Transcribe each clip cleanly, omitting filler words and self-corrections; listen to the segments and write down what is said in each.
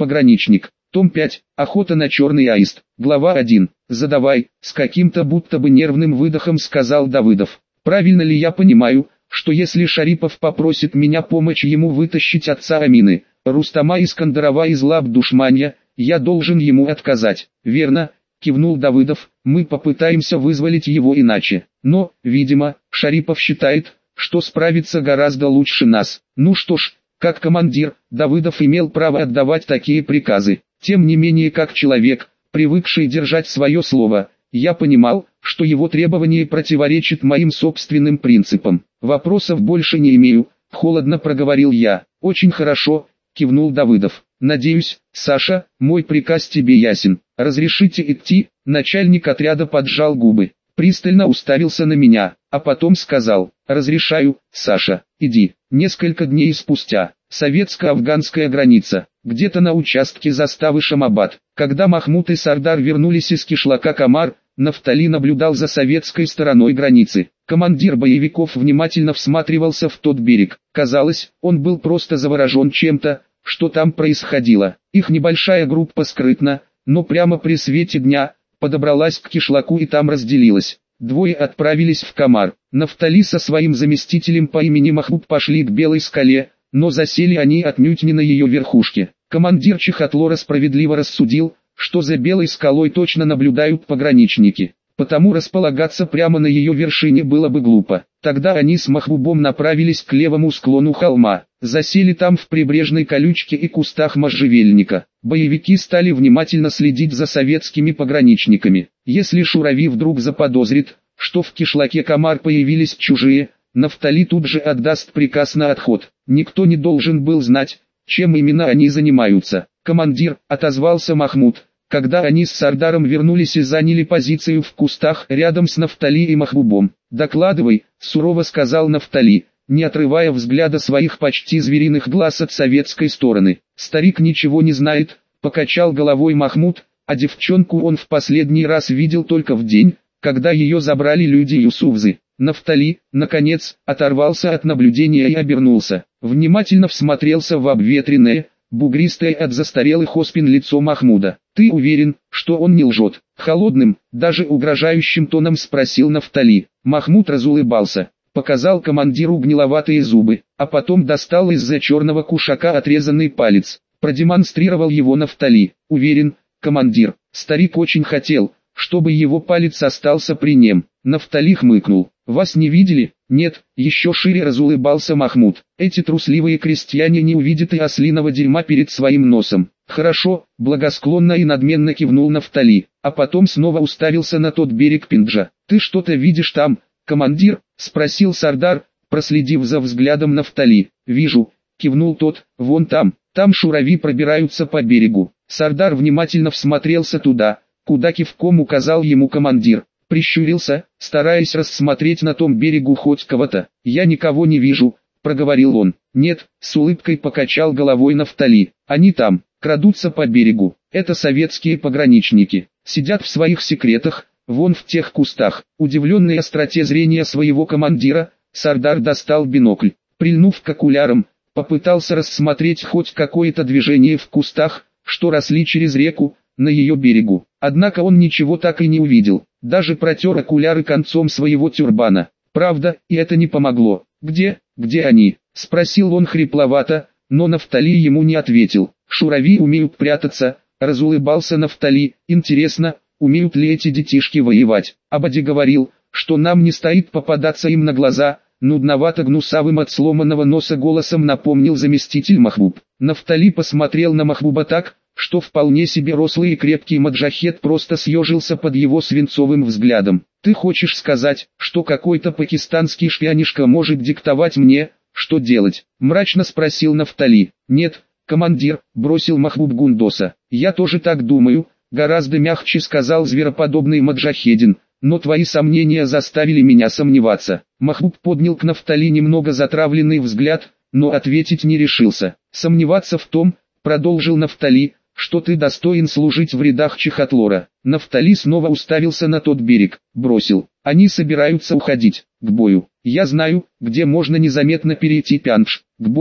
Пограничник. Том 5. Охота на черный аист. Глава 1. Задавай, с каким-то будто бы нервным выдохом сказал Давыдов. Правильно ли я понимаю, что если Шарипов попросит меня помочь ему вытащить отца Амины, Рустама Искандарова из лап душманья, я должен ему отказать? Верно, кивнул Давыдов, мы попытаемся вызволить его иначе. Но, видимо, Шарипов считает, что справится гораздо лучше нас. Ну что ж, как командир, Давыдов имел право отдавать такие приказы. Тем не менее, как человек, привыкший держать свое слово, я понимал, что его требование противоречит моим собственным принципам. Вопросов больше не имею, холодно проговорил я. Очень хорошо, кивнул Давыдов. Надеюсь, Саша, мой приказ тебе ясен. Разрешите идти? Начальник отряда поджал губы, пристально уставился на меня, а потом сказал: разрешаю, Саша, иди. Несколько дней спустя, советско-афганская граница, где-то на участке заставы Шамабад, когда Махмуд и Сардар вернулись из кишлака Камар, Нафтали наблюдал за советской стороной границы. Командир боевиков внимательно всматривался в тот берег. Казалось, он был просто заворожен чем-то, что там происходило. Их небольшая группа скрытно, но прямо при свете дня, подобралась к кишлаку и там разделилась. Двое отправились в Камар. Нафтали со своим заместителем по имени Махмуд пошли к Белой скале, но засели они отнюдь не на ее верхушке. Командир Чехотлора справедливо рассудил, что за Белой скалой точно наблюдают пограничники, потому располагаться прямо на ее вершине было бы глупо. Тогда они с Махбубом направились к левому склону холма, засели там в прибрежной колючке и кустах можжевельника. Боевики стали внимательно следить за советскими пограничниками. Если Шурави вдруг заподозрит, что в кишлаке Камар появились чужие, Нафтали тут же отдаст приказ на отход. Никто не должен был знать, чем именно они занимаются. Командир, отозвался Махмуд, когда они с Сардаром вернулись и заняли позицию в кустах рядом с Нафтали и Махбубом. Докладывай, сурово сказал Нафтали, не отрывая взгляда своих почти звериных глаз от советской стороны. Старик ничего не знает, покачал головой Махмуд, а девчонку он в последний раз видел только в день, когда ее забрали люди Юсуфзы. Нафтали, наконец, оторвался от наблюдения и обернулся. Внимательно всмотрелся в обветренное, бугристое от застарелых оспин лицо Махмуда. «Ты уверен, что он не лжет?» Холодным, даже угрожающим тоном спросил Нафтали. Махмуд разулыбался, показал командиру гниловатые зубы, а потом достал из-за черного кушака отрезанный палец, продемонстрировал его Нафтали. «Уверен, командир, старик очень хотел, чтобы его палец остался при нем». Нафтали хмыкнул. «Вас не видели?» «Нет», еще шире разулыбался Махмуд. «Эти трусливые крестьяне не увидят и ослиного дерьма перед своим носом». «Хорошо», благосклонно и надменно кивнул Нафтали, а потом снова уставился на тот берег Пинджа. «Ты что-то видишь там, командир?» — спросил Сардар, проследив за взглядом Нафтали. «Вижу», — кивнул тот, — «вон там Шурави пробираются по берегу». Сардар внимательно всмотрелся туда, куда кивком указал ему командир. Прищурился, стараясь рассмотреть на том берегу хоть кого-то. «Я никого не вижу», — проговорил он. «Нет», — с улыбкой покачал головой Нафтали. «Они там, крадутся по берегу. Это советские пограничники. Сидят в своих секретах, вон в тех кустах». Удивленный остроте зрения своего командира, Сардар достал бинокль. Прильнув к окулярам, попытался рассмотреть хоть какое-то движение в кустах, что росли через реку, на ее берегу. Однако он ничего так и не увидел. Даже протер окуляры концом своего тюрбана. Правда, и это не помогло. «Где они?» — спросил он хрипловато, но Нафтали ему не ответил. «Шурави умеют прятаться», — разулыбался Нафтали. «Интересно, умеют ли эти детишки воевать?» Абади говорил, что нам не стоит попадаться им на глаза, нудновато-гнусавым от сломанного носа голосом напомнил заместитель Махбуб. Нафтали посмотрел на Махбуба так, что вполне себе рослый и крепкий маджахед просто съежился под его свинцовым взглядом. «Ты хочешь сказать, что какой-то пакистанский шпионишка может диктовать мне, что делать?» — мрачно спросил Нафтали. «Нет, командир», — бросил Махбуб Гундоса. «Я тоже так думаю», — гораздо мягче сказал звероподобный маджахедин, «но твои сомнения заставили меня сомневаться». Махбуб поднял к Нафтали немного затравленный взгляд, но ответить не решился. «Сомневаться в том», — продолжил Нафтали, — «что ты достоин служить в рядах Чехотлора». Нафтали снова уставился на тот берег, бросил: «Они собираются уходить, к бою. Я знаю, где можно незаметно перейти Пяндж». «К бою?» —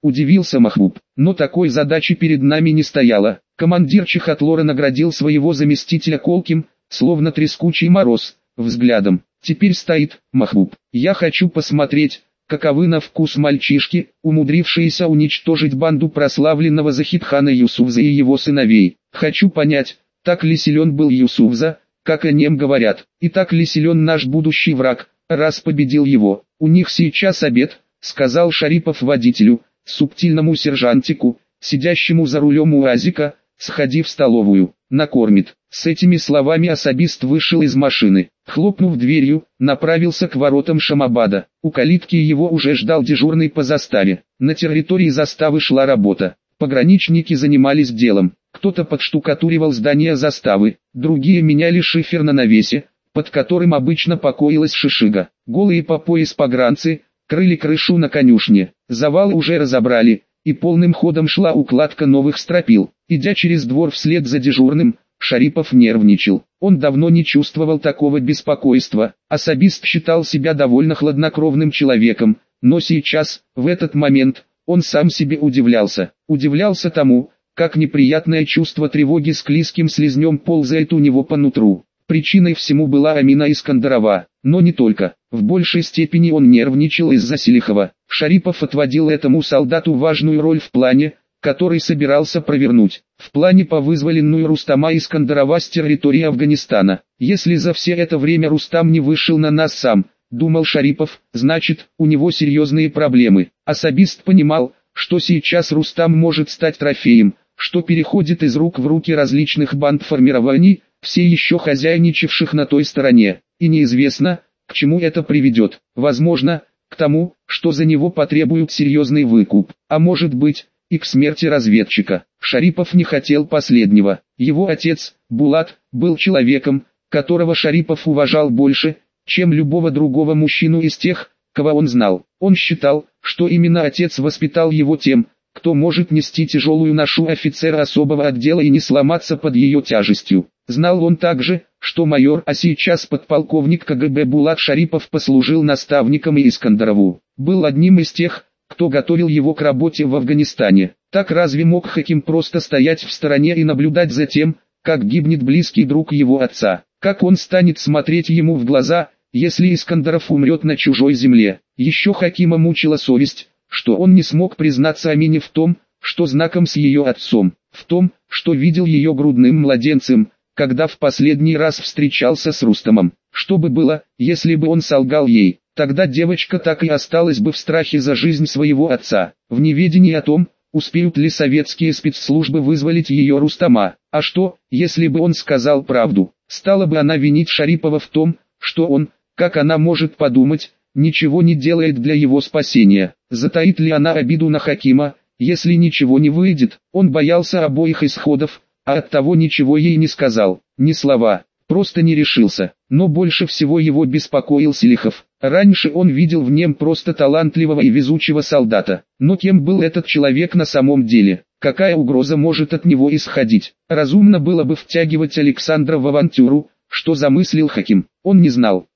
удивился Махбуб. Но такой задачи перед нами не стояло. Командир Чехотлора наградил своего заместителя колким, словно трескучий мороз, взглядом. Теперь стоит, Махбуб. Я хочу посмотреть, каковы на вкус мальчишки, умудрившиеся уничтожить банду прославленного Захидхана Юсуфза и его сыновей. Хочу понять, так ли силен был Юсуфза, как о нем говорят, и так ли силен наш будущий враг, раз победил его. У них сейчас обед, сказал Шарипов водителю, субтильному сержантику, сидящему за рулем УАЗика, сходи в столовую, накормит. С этими словами особист вышел из машины, хлопнув дверью, направился к воротам Шамабада. У калитки его уже ждал дежурный по заставе. На территории заставы шла работа. Пограничники занимались делом. Кто-то подштукатуривал здание заставы, другие меняли шифер на навесе, под которым обычно покоилась шишига. Голые по пояс погранцы крыли крышу на конюшне. Завалы уже разобрали, и полным ходом шла укладка новых стропил. Идя через двор вслед за дежурным, Шарипов нервничал. Он давно не чувствовал такого беспокойства. Особист считал себя довольно хладнокровным человеком, но сейчас, в этот момент, он сам себе удивлялся. Удивлялся тому, как неприятное чувство тревоги склизким слизнем ползает у него по нутру. Причиной всему была Амина Искандарова, но не только. В большей степени он нервничал из-за Селихова. Шарипов отводил этому солдату важную роль в плане, который собирался провернуть. В плане по вызволенную Рустама Искандарова с территории Афганистана. Если за все это время Рустам не вышел на нас сам, думал Шарипов, значит, у него серьезные проблемы. Особист понимал, что сейчас Рустам может стать трофеем, что переходит из рук в руки различных бандформирований, все еще хозяйничавших на той стороне, и неизвестно, к чему это приведет. Возможно, к тому, что за него потребуют серьезный выкуп, а может быть, и к смерти разведчика. Шарипов не хотел последнего. Его отец, Булат, был человеком, которого Шарипов уважал больше, чем любого другого мужчину из тех, кого он знал. Он считал, что именно отец воспитал его тем, кто может нести тяжелую ношу офицера особого отдела и не сломаться под ее тяжестью. Знал он также, что майор, а сейчас подполковник КГБ Булат Шарипов послужил наставником и Искандарову. Был одним из тех, кто готовил его к работе в Афганистане. Так разве мог Хаким просто стоять в стороне и наблюдать за тем, как гибнет близкий друг его отца? Как он станет смотреть ему в глаза, если Искандаров умрет на чужой земле? Еще Хакима мучила совесть, что он не смог признаться Амине в том, что знаком с ее отцом, в том, что видел ее грудным младенцем, когда в последний раз встречался с Рустамом. Что бы было, если бы он солгал ей? Тогда девочка так и осталась бы в страхе за жизнь своего отца, в неведении о том, успеют ли советские спецслужбы вызволить ее Рустама. А что, если бы он сказал правду? Стала бы она винить Шарипова в том, что он, как она может подумать, ничего не делает для его спасения. Затаит ли она обиду на Хакима, если ничего не выйдет? Он боялся обоих исходов, а оттого ничего ей не сказал, ни слова, просто не решился. Но больше всего его беспокоил Селихов. Раньше он видел в нем просто талантливого и везучего солдата. Но кем был этот человек на самом деле? Какая угроза может от него исходить? Разумно было бы втягивать Александра в авантюру, что замыслил Хаким. Он не знал,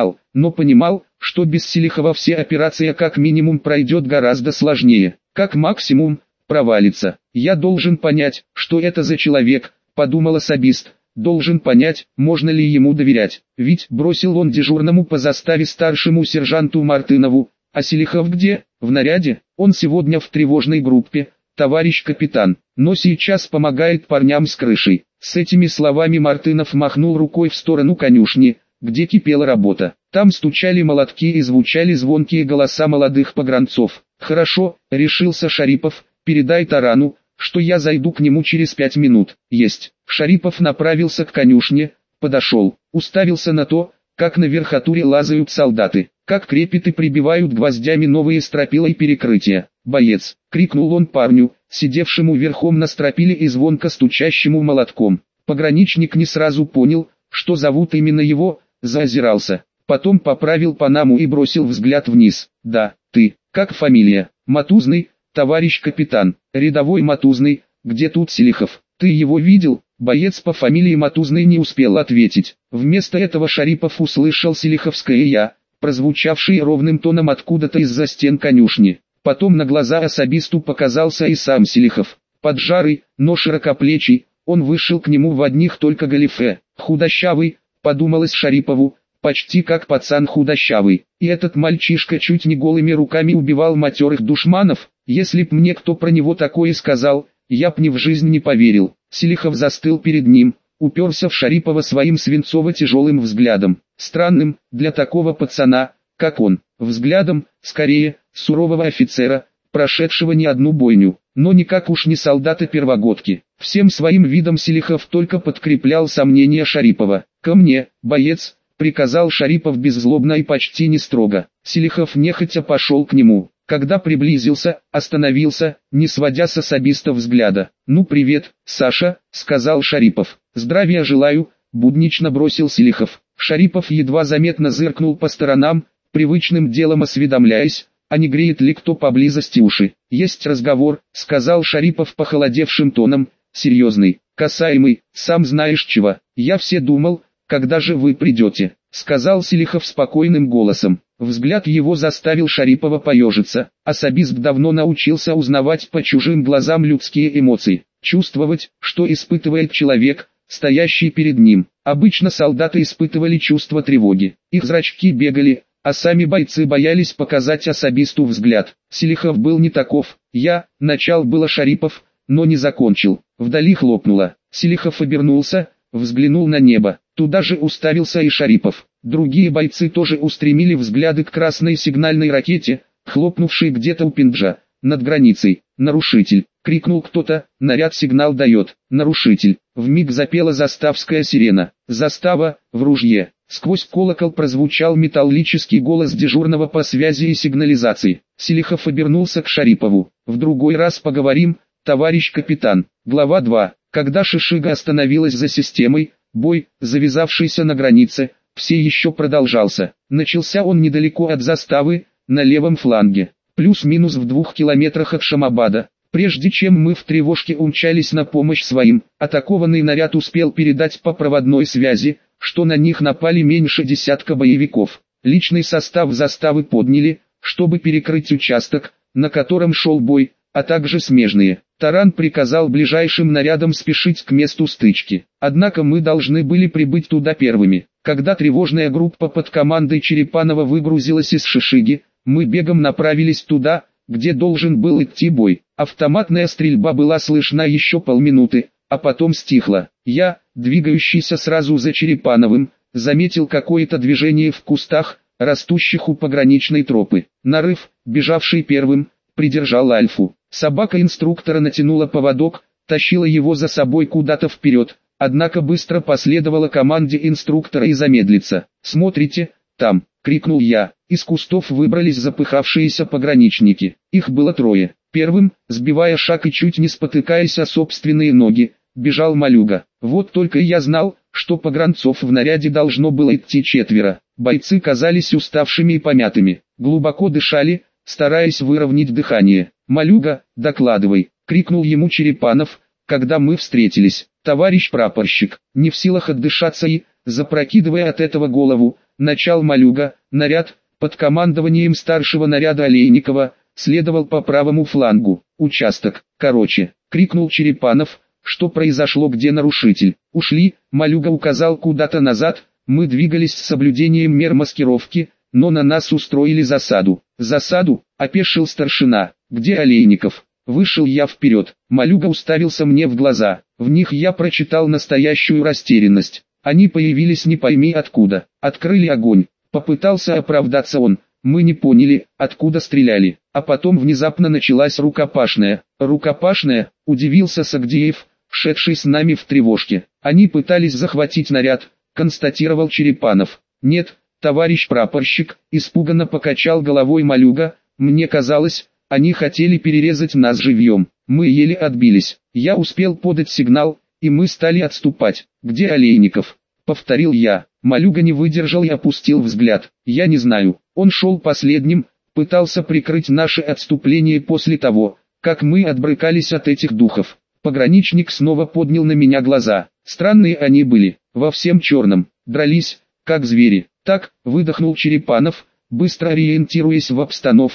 но понимал, что без Селихова все операция как минимум пройдет гораздо сложнее, как максимум провалится. «Я должен понять, что это за человек», — подумал особист. Должен понять, можно ли ему доверять. Ведь бросил он дежурному по заставе старшему сержанту Мартынову. А Селихов где? В наряде? Он сегодня в тревожной группе, товарищ капитан, но сейчас помогает парням с крышей. С этими словами Мартынов махнул рукой в сторону конюшни, где кипела работа. Там стучали молотки и звучали звонкие голоса молодых погранцов. «Хорошо», — решился Шарипов, — «передай Тарану, что я зайду к нему через 5 минут». «Есть». Шарипов направился к конюшне, подошел, уставился на то, как на верхотуре лазают солдаты, как крепят и прибивают гвоздями новые стропила и перекрытия. «Боец!» — крикнул он парню, сидевшему верхом на стропиле и звонко стучащему молотком. Пограничник не сразу понял, что зовут именно его, заозирался. Потом поправил панаму и бросил взгляд вниз. «Да, ты, как фамилия?» «Матузный, товарищ капитан». «Рядовой Матузный, где тут Селихов? Ты его видел?» Боец по фамилии Матузный не успел ответить. Вместо этого Шарипов услышал селиховское «я», прозвучавшее ровным тоном откуда-то из-за стен конюшни. Потом на глаза особисту показался и сам Селихов. Поджарый, но широкоплечий, он вышел к нему в одних только галифе. Худощавый, подумалось Шарипову, почти как пацан худощавый. И этот мальчишка чуть не голыми руками убивал матерых душманов. Если б мне кто про него такое сказал, я б ни в жизнь не поверил. Селихов застыл перед ним, уперся в Шарипова своим свинцово-тяжелым взглядом. Странным, для такого пацана, как он, взглядом, скорее, сурового офицера, прошедшего не одну бойню, но никак уж не солдата-первогодки. Всем своим видом Селихов только подкреплял сомнения Шарипова. «Ко мне, боец!» — приказал Шарипов беззлобно и почти не строго. Селихов нехотя пошел к нему. Когда приблизился, остановился, не сводя с особиста взгляда. «Ну привет, Саша», — сказал Шарипов. «Здравия желаю», — буднично бросил Селихов. Шарипов едва заметно зыркнул по сторонам, привычным делом осведомляясь, а не греет ли кто поблизости уши. «Есть разговор», — сказал Шарипов похолодевшим тоном, серьезный, касаемый, сам знаешь чего. «Я все думал, когда же вы придете», — сказал Селихов спокойным голосом. Взгляд его заставил Шарипова поежиться. Особист давно научился узнавать по чужим глазам людские эмоции, чувствовать, что испытывает человек, стоящий перед ним. Обычно солдаты испытывали чувство тревоги. Их зрачки бегали, а сами бойцы боялись показать особисту взгляд. Селихов был не таков. Начал было Шарипов, но не закончил. Вдали хлопнуло. Селихов обернулся, взглянул на небо. Туда же уставился и Шарипов. Другие бойцы тоже устремили взгляды к красной сигнальной ракете, хлопнувшей где-то у Пинджа, над границей. «Нарушитель!» — крикнул кто-то, наряд сигнал дает. «Нарушитель!» Вмиг запела заставская сирена. «Застава, в ружье!» Сквозь колокол прозвучал металлический голос дежурного по связи и сигнализации. Селихов обернулся к Шарипову. «В другой раз поговорим, товарищ капитан». Глава 2. Когда Шишига остановилась за системой, бой, завязавшийся на границе, все еще продолжался. Начался он недалеко от заставы, на левом фланге, плюс-минус в 2 километрах от Шамабада. Прежде чем мы в тревожке умчались на помощь своим, атакованный наряд успел передать по проводной связи, что на них напали меньше десятка боевиков. Личный состав заставы подняли, чтобы перекрыть участок, на котором шел бой, а также смежные. Таран приказал ближайшим нарядам спешить к месту стычки. Однако мы должны были прибыть туда первыми. Когда тревожная группа под командой Черепанова выгрузилась из Шишиги, мы бегом направились туда, где должен был идти бой. Автоматная стрельба была слышна еще полминуты, а потом стихла. Я, двигающийся сразу за Черепановым, заметил какое-то движение в кустах, растущих у пограничной тропы. Нарыв, бежавший первым, придержал Альфу. Собака инструктора натянула поводок, тащила его за собой куда-то вперед, однако быстро последовала команде инструктора и замедлиться. «Смотрите, там!» — крикнул я. Из кустов выбрались запыхавшиеся пограничники. Их было трое. Первым, сбивая шаг и чуть не спотыкаясь о собственные ноги, бежал Малюга. Вот только я знал, что погранцов в наряде должно было идти 4. Бойцы казались уставшими и помятыми. Глубоко дышали, стараясь выровнять дыхание. «Малюга, докладывай!» — крикнул ему Черепанов, когда мы встретились. «Товарищ прапорщик!» Не в силах отдышаться и, запрокидывая от этого голову, начал Малюга. Наряд, под командованием старшего наряда Олейникова, следовал по правому флангу. «Участок, короче!» — крикнул Черепанов. «Что произошло, где нарушитель?» «Ушли!» — Малюга указал куда-то назад. Мы двигались с соблюдением мер маскировки, но на нас устроили засаду. «Засаду?» — опешил старшина. «Где Олейников?» Вышел я вперед. Малюга уставился мне в глаза. В них я прочитал настоящую растерянность. Они появились не пойми откуда. Открыли огонь. Попытался оправдаться он. Мы не поняли, откуда стреляли. А потом внезапно началась рукопашная. «Рукопашная?» — удивился Сагдеев, шедший с нами в тревожке. «Они пытались захватить наряд», — констатировал Черепанов. «Нет, товарищ прапорщик», — испуганно покачал головой Малюга. «Мне казалось, они хотели перерезать нас живьем. Мы еле отбились. Я успел подать сигнал, и мы стали отступать». «Где Олейников?» — повторил я. Малюга не выдержал и опустил взгляд. «Я не знаю. Он шел последним, пытался прикрыть наше отступление после того, как мы отбрыкались от этих духов». Пограничник снова поднял на меня глаза. Странные они были, во всем черном, дрались, как звери. «Так», — выдохнул Черепанов, быстро ориентируясь в обстановке,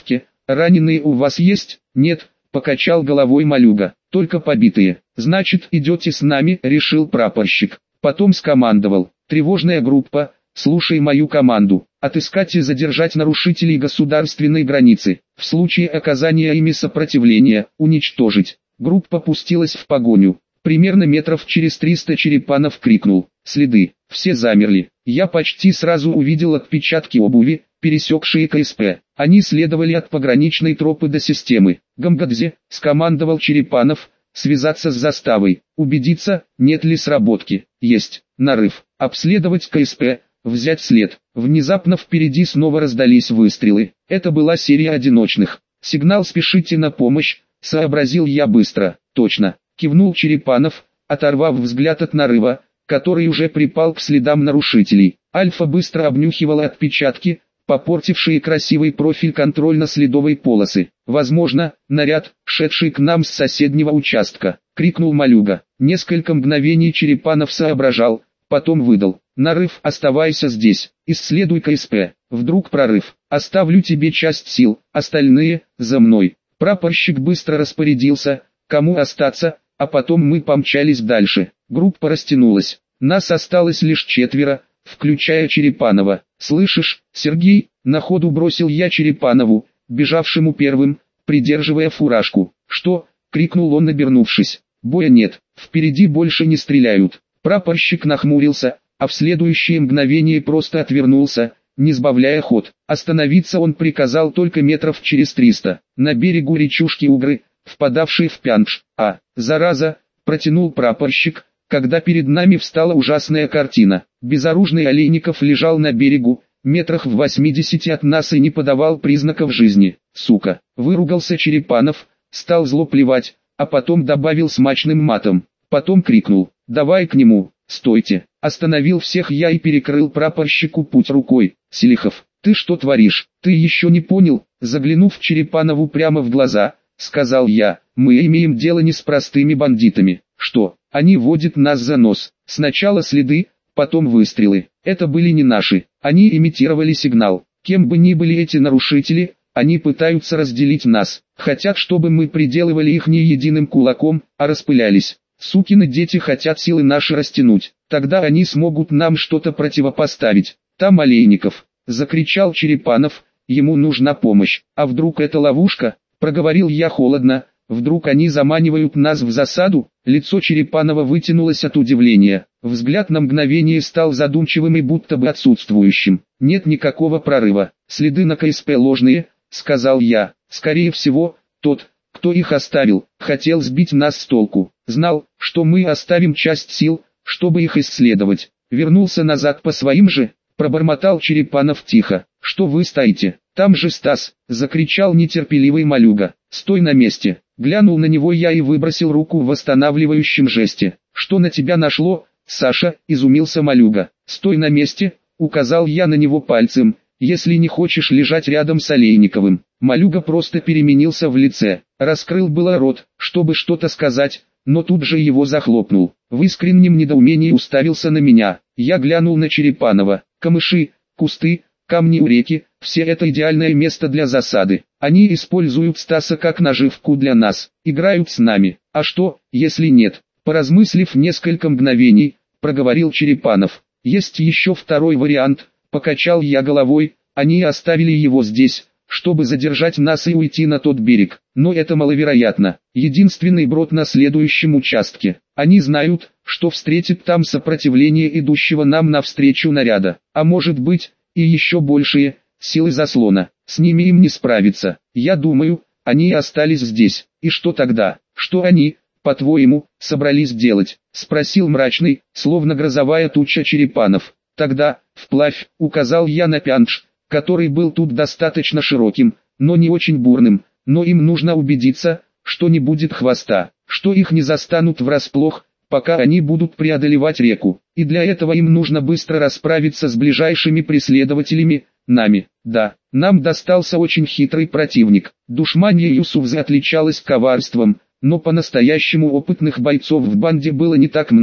Раненые у вас есть? Нет, покачал головой Малюга, только побитые. Значит, идете с нами, решил прапорщик. Потом скомандовал: тревожная группа, слушай мою команду, отыскать и задержать нарушителей государственной границы, в случае оказания ими сопротивления, уничтожить. Группа пустилась в погоню. Примерно метров через 300 Черепанов крикнул: следы. Все замерли. Я почти сразу увидел отпечатки обуви, пересекшие КСП. Они следовали от пограничной тропы до системы. Гамгадзе, скомандовал Черепанов, связаться с заставой, убедиться, нет ли сработки. Есть. Нарыв. Обследовать КСП, взять след. Внезапно впереди снова раздались выстрелы. Это была серия одиночных. Сигнал «спешите на помощь», сообразил я быстро. Точно. Кивнул Черепанов, оторвав взгляд от нарыва, который уже припал к следам нарушителей. Альфа быстро обнюхивала отпечатки, попортившие красивый профиль контрольно-следовой полосы. «Возможно, наряд, шедший к нам с соседнего участка», — крикнул Малюга. Несколько мгновений Черепанов соображал, потом выдал: «Нарыв, оставайся здесь, исследуй КСП, вдруг прорыв, оставлю тебе часть сил, остальные, за мной». Прапорщик быстро распорядился, кому остаться, а потом мы помчались дальше. Группа растянулась. Нас осталось лишь 4, включая Черепанова. «Слышишь, Сергей?» — на ходу бросил я Черепанову, бежавшему первым, придерживая фуражку. «Что?» — крикнул он, обернувшись. «Боя нет, впереди больше не стреляют». Прапорщик нахмурился, а в следующее мгновение просто отвернулся, не сбавляя ход. Остановиться он приказал только метров через 300. На берегу речушки Угры, впадавшей в Пянш. Зараза, протянул прапорщик, когда перед нами встала ужасная картина. Безоружный Олейников лежал на берегу, метрах в 80 от нас и не подавал признаков жизни. «Сука!» — выругался Черепанов, стал зло плевать, а потом добавил смачным матом. Потом крикнул: «Давай к нему, стойте!» Остановил всех я и перекрыл прапорщику путь рукой. «Селихов, ты что творишь? Ты еще не понял?» Заглянув Черепанову прямо в глаза, сказал я: «Мы имеем дело не с простыми бандитами. Что? Они водят нас за нос. Сначала следы, потом выстрелы. Это были не наши. Они имитировали сигнал. Кем бы ни были эти нарушители, они пытаются разделить нас. Хотят, чтобы мы приделывали их не единым кулаком, а распылялись. Сукины дети хотят силы наши растянуть. Тогда они смогут нам что-то противопоставить. Там Олейников», — закричал Черепанов, — «ему нужна помощь. А вдруг это ловушка?» — проговорил я холодно. «Вдруг они заманивают нас в засаду?» Лицо Черепанова вытянулось от удивления. Взгляд на мгновение стал задумчивым и будто бы отсутствующим. «Нет никакого прорыва. Следы на КСП ложные», — сказал я. «Скорее всего, тот, кто их оставил, хотел сбить нас с толку. Знал, что мы оставим часть сил, чтобы их исследовать. Вернулся назад по своим же», — пробормотал Черепанов тихо. «Что вы стоите? Там же Стас!» — закричал нетерпеливый Малюга. «Стой на месте!» Глянул на него я и выбросил руку в восстанавливающем жесте. «Что на тебя нашло, Саша?» — изумился Малюга. «Стой на месте!» — указал я на него пальцем, «если не хочешь лежать рядом с Олейниковым». Малюга просто переменился в лице, раскрыл было рот, чтобы что-то сказать, но тут же его захлопнул. В искреннем недоумении уставился на меня. Я глянул на Черепанова. Камыши, кусты, камни у реки, все это идеальное место для засады. Они используют Стаса как наживку для нас, играют с нами. А что, если нет? Поразмыслив несколько мгновений, проговорил Черепанов. Есть еще второй вариант, покачал я головой, они оставили его здесь, чтобы задержать нас и уйти на тот берег. Но это маловероятно. Единственный брод на следующем участке. Они знают, что встретят там сопротивление идущего нам навстречу наряда. А может быть, и еще большие силы заслона. С ними им не справиться. Я думаю, они остались здесь. И что тогда? Что они, по-твоему, собрались делать? Спросил мрачный, словно грозовая туча Черепанов. Тогда, вплавь, указал я на Пянш, который был тут достаточно широким, но не очень бурным. Но им нужно убедиться, что не будет хвоста, что их не застанут врасплох, пока они будут преодолевать реку. И для этого им нужно быстро расправиться с ближайшими преследователями, нами. Да, нам достался очень хитрый противник. Душманья Юсуфза отличалась коварством, но по-настоящему опытных бойцов в банде было не так много.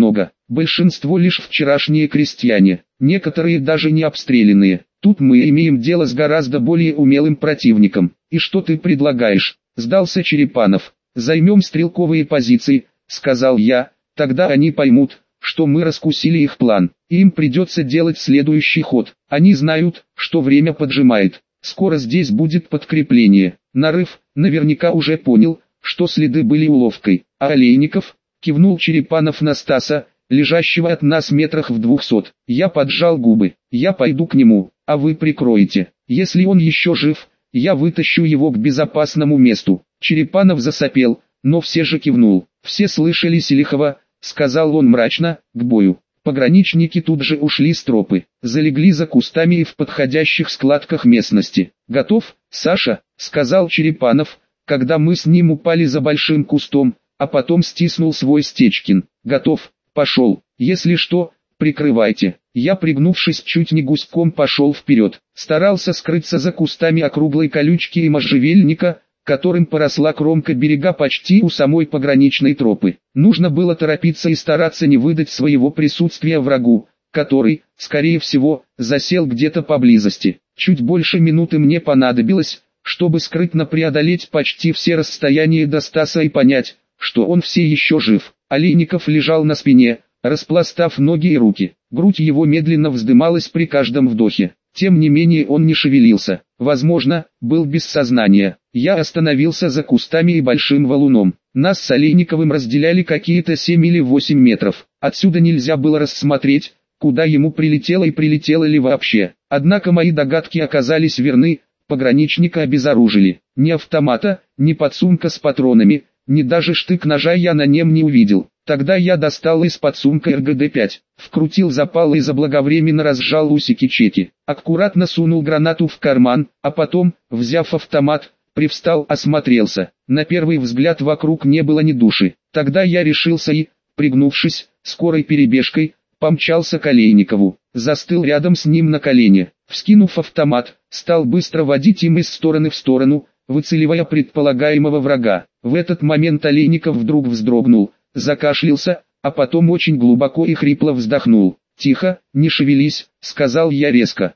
большинство лишь вчерашние крестьяне, некоторые даже не обстрелянные. Тут мы имеем дело с гораздо более умелым противником. И что ты предлагаешь? Сдался Черепанов. Займем стрелковые позиции, сказал я, тогда они поймут, что мы раскусили их план. Им придется делать следующий ход. Они знают, что время поджимает. Скоро здесь будет подкрепление. Нарыв наверняка уже понял, что следы были уловкой. А Олейников, кивнул Черепанов на Стаса, лежащего от нас метрах в 200. Я поджал губы. Я пойду к нему, а вы прикроете. Если он еще жив, я вытащу его к безопасному месту. Черепанов засопел, но все же кивнул. Все слышали Селихова, сказал он мрачно, к бою. Пограничники тут же ушли с тропы, залегли за кустами и в подходящих складках местности. «Готов, Саша?» — сказал Черепанов, когда мы с ним упали за большим кустом, а потом стиснул свой Стечкин. «Готов, пошел, если что, прикрывайте». Я, пригнувшись чуть не гуськом, пошел вперед, старался скрыться за кустами округлой колючки и можжевельника, которым поросла кромка берега почти у самой пограничной тропы. Нужно было торопиться и стараться не выдать своего присутствия врагу, который, скорее всего, засел где-то поблизости. Чуть больше минуты мне понадобилось, чтобы скрытно преодолеть почти все расстояния до Стаса и понять, что он все еще жив. Олейников лежал на спине, распластав ноги и руки. Грудь его медленно вздымалась при каждом вдохе. Тем не менее он не шевелился, возможно, был без сознания. Я остановился за кустами и большим валуном. Нас с Олейниковым разделяли какие-то 7 или 8 метров. Отсюда нельзя было рассмотреть, куда ему прилетело и прилетело ли вообще. Однако мои догадки оказались верны, пограничника обезоружили. Ни автомата, ни подсумка с патронами, ни даже штык-ножа я на нем не увидел. Тогда я достал из подсумка РГД-5, вкрутил запал и заблаговременно разжал усики чеки. Аккуратно сунул гранату в карман, а потом, взяв автомат, привстал, осмотрелся. На первый взгляд вокруг не было ни души. Тогда я решился и, пригнувшись, скорой перебежкой, помчался к Олейникову. Застыл рядом с ним на колене. Вскинув автомат, стал быстро водить им из стороны в сторону, выцеливая предполагаемого врага. В этот момент Олейников вдруг вздрогнул, закашлялся, а потом очень глубоко и хрипло вздохнул. «Тихо, не шевелись», — сказал я резко.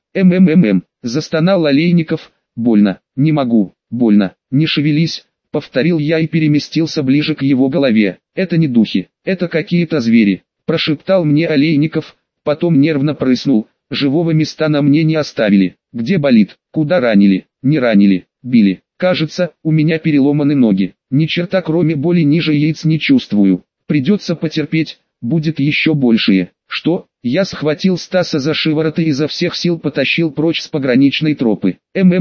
Застонал Олейников. «Больно, не могу, больно, не шевелись», — повторил я и переместился ближе к его голове. «Это не духи, это какие-то звери», — прошептал мне Олейников, потом нервно прыснул. «Живого места на мне не оставили. Где болит? Куда ранили? Не ранили, били. Кажется, у меня переломаны ноги. Ни черта кроме боли ниже яиц не чувствую. Придется потерпеть, будет еще большее». «Что?» Я схватил Стаса за шиворот и изо всех сил потащил прочь с пограничной тропы.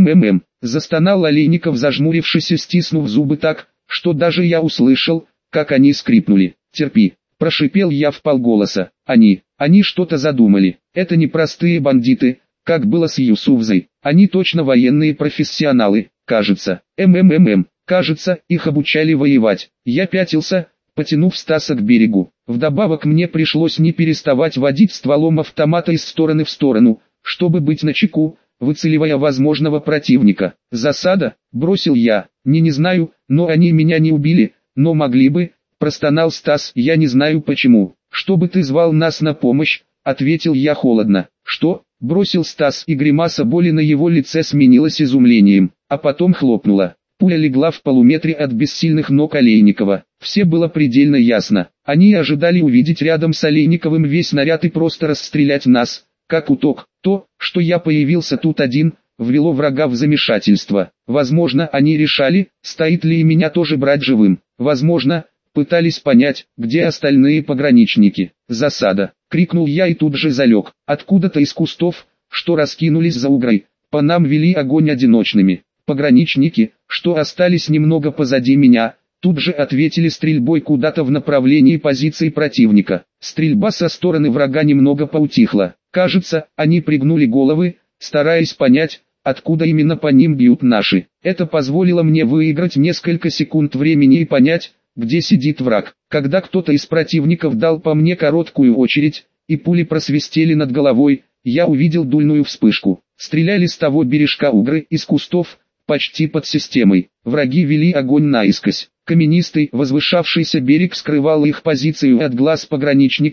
Застонал Олейников, зажмурившись и стиснув зубы так, что даже я услышал, как они скрипнули. «Терпи», прошипел я вполголоса. Они что-то задумали. Это не простые бандиты, как было с Юсуфзой. Они точно военные профессионалы, кажется. Кажется, их обучали воевать. Я пятился, потянув Стаса к берегу. Вдобавок мне пришлось не переставать водить стволом автомата из стороны в сторону, чтобы быть начеку, выцеливая возможного противника. «Засада?» — бросил я. Не знаю, но они меня не убили, но могли бы», — простонал Стас. «Я не знаю почему. Чтобы ты звал нас на помощь», — ответил я холодно. «Что?» — бросил Стас, и гримаса боли на его лице сменилась изумлением, а потом хлопнула. Пуля легла в полуметре от бессильных ног Олейникова. Все было предельно ясно. Они ожидали увидеть рядом с Олейниковым весь наряд и просто расстрелять нас, как уток. То, что я появился тут один, ввело врага в замешательство. Возможно, они решали, стоит ли и меня тоже брать живым. Возможно, пытались понять, где остальные пограничники. «Засада!» — крикнул я и тут же залег. Откуда-то из кустов, что раскинулись за угрой, по нам вели огонь одиночными. Пограничники, что остались немного позади меня, тут же ответили стрельбой куда-то в направлении позиций противника. Стрельба со стороны врага немного поутихла. Кажется, они пригнули головы, стараясь понять, откуда именно по ним бьют наши. Это позволило мне выиграть несколько секунд времени и понять, где сидит враг. Когда кто-то из противников дал по мне короткую очередь, и пули просвистели над головой, я увидел дульную вспышку. Стреляли с того бережка угры, из кустов, почти под системой. Враги вели огонь наискось. Каменистый, возвышавшийся берег скрывал их позицию от глаз пограничников,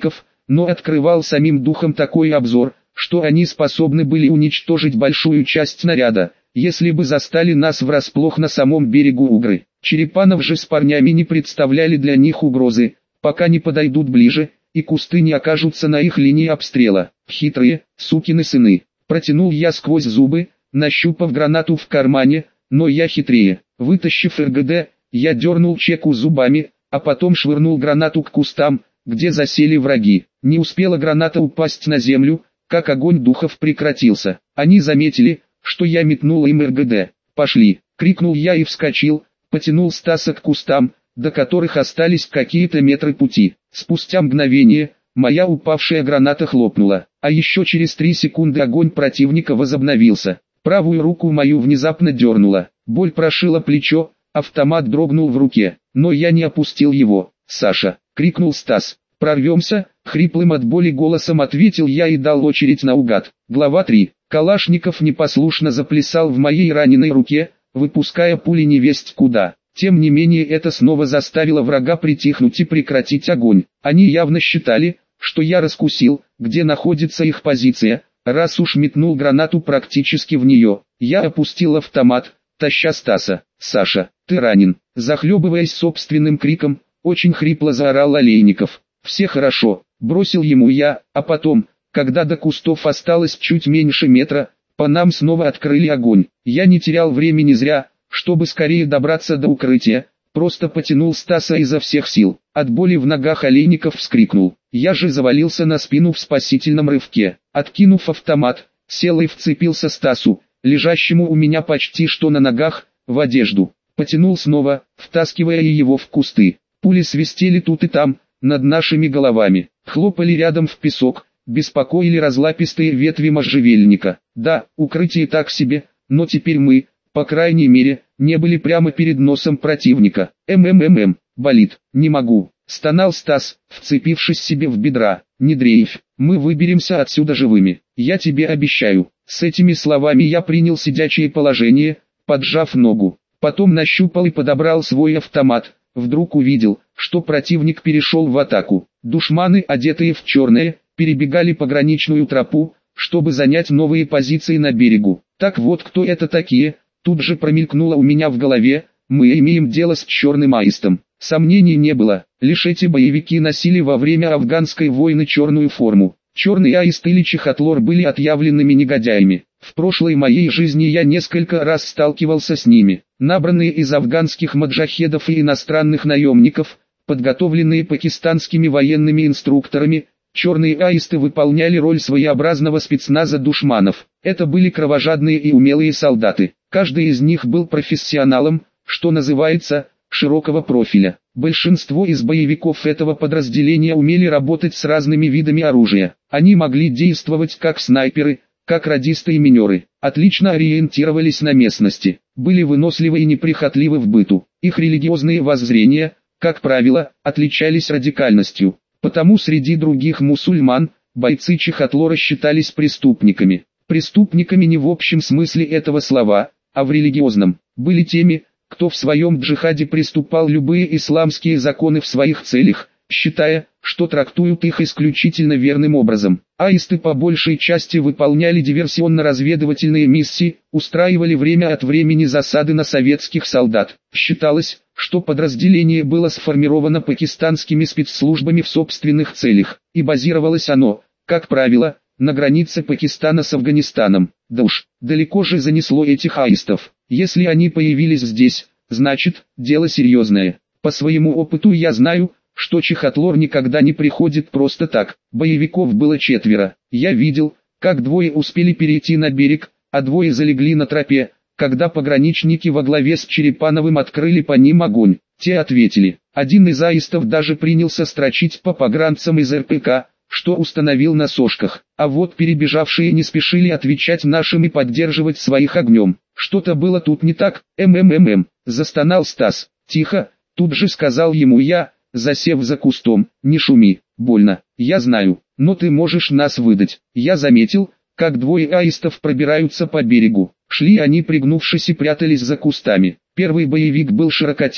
но открывал самим духом такой обзор, что они способны были уничтожить большую часть снаряда, если бы застали нас врасплох на самом берегу Угры. Черепанов же с парнями не представляли для них угрозы, пока не подойдут ближе, и кусты не окажутся на их линии обстрела. Хитрые, сукины сыны. Протянул я сквозь зубы, нащупав гранату в кармане, но я хитрее. Вытащив РГД, я дернул чеку зубами, а потом швырнул гранату к кустам, где засели враги. Не успела граната упасть на землю, как огонь духов прекратился. Они заметили, что я метнул им РГД. «Пошли!» — крикнул я и вскочил, потянул Стаса к кустам, до которых остались какие-то метры пути. Спустя мгновение, моя упавшая граната хлопнула, а еще через 3 секунды огонь противника возобновился. Правую руку мою внезапно дернуло, боль прошила плечо, автомат дрогнул в руке, но я не опустил его. «Саша!» — крикнул Стас. «Прорвемся!» — хриплым от боли голосом ответил я и дал очередь наугад. Глава 3. Калашников непослушно заплясал в моей раненой руке, выпуская пули невесть куда. Тем не менее это снова заставило врага притихнуть и прекратить огонь. Они явно считали, что я раскусил, где находится их позиция, раз уж метнул гранату практически в нее. Я опустил автомат, таща Стаса. «Саша, ты ранен!» Захлебываясь собственным криком, очень хрипло заорал Олейников. «Все хорошо», — бросил ему я, а потом, когда до кустов осталось чуть меньше метра, по нам снова открыли огонь. Я не терял времени зря, чтобы скорее добраться до укрытия, просто потянул Стаса изо всех сил. От боли в ногах Олейников вскрикнул. Я же завалился на спину в спасительном рывке. Откинув автомат, сел и вцепился Стасу, лежащему у меня почти что на ногах, в одежду. Потянул снова, втаскивая его в кусты. Пули свистели тут и там, над нашими головами, хлопали рядом в песок, беспокоили разлапистые ветви можжевельника. Да, укрытие так себе, но теперь мы, по крайней мере, не были прямо перед носом противника. Болит, не могу, стонал Стас, вцепившись себе в бедра. Не дрейфь, мы выберемся отсюда живыми, я тебе обещаю. С этими словами я принял сидячее положение, поджав ногу. Потом нащупал и подобрал свой автомат. Вдруг увидел, что противник перешел в атаку. Душманы, одетые в черное, перебегали пограничную тропу, чтобы занять новые позиции на берегу. Так вот кто это такие, тут же промелькнуло у меня в голове, мы имеем дело с черным аистом. Сомнений не было, лишь эти боевики носили во время афганской войны черную форму. Черный аист или чехотлор были отъявленными негодяями. В прошлой моей жизни я несколько раз сталкивался с ними. Набранные из афганских маджахедов и иностранных наемников, подготовленные пакистанскими военными инструкторами, черные аисты выполняли роль своеобразного спецназа душманов. Это были кровожадные и умелые солдаты. Каждый из них был профессионалом, что называется, широкого профиля. Большинство из боевиков этого подразделения умели работать с разными видами оружия. Они могли действовать как снайперы, как радисты и минеры, отлично ориентировались на местности, были выносливы и неприхотливы в быту. Их религиозные воззрения, как правило, отличались радикальностью. Потому среди других мусульман, бойцы чехотлора считались преступниками. Преступниками не в общем смысле этого слова, а в религиозном. Были теми, кто в своем джихаде приступал любые исламские законы в своих целях, считая, что трактуют их исключительно верным образом. Аисты по большей части выполняли диверсионно-разведывательные миссии, устраивали время от времени засады на советских солдат. Считалось, что подразделение было сформировано пакистанскими спецслужбами в собственных целях, и базировалось оно, как правило, на границе Пакистана с Афганистаном. Да уж, далеко же занесло этих аистов. Если они появились здесь, значит, дело серьезное. По своему опыту я знаю, что чехотлор никогда не приходит просто так. Боевиков было 4. Я видел, как 2 успели перейти на берег, а 2 залегли на тропе, когда пограничники во главе с Черепановым открыли по ним огонь. Те ответили. Один из аистов даже принялся строчить по погранцам из РПК, что установил на сошках. А вот перебежавшие не спешили отвечать нашим и поддерживать своих огнем. Что-то было тут не так. Застонал Стас. Тихо, тут же сказал ему я, засев за кустом. Не шуми, больно, я знаю, но ты можешь нас выдать. Я заметил, как 2 аистов пробираются по берегу. Шли они пригнувшись и прятались за кустами. Первый боевик был широкотелый,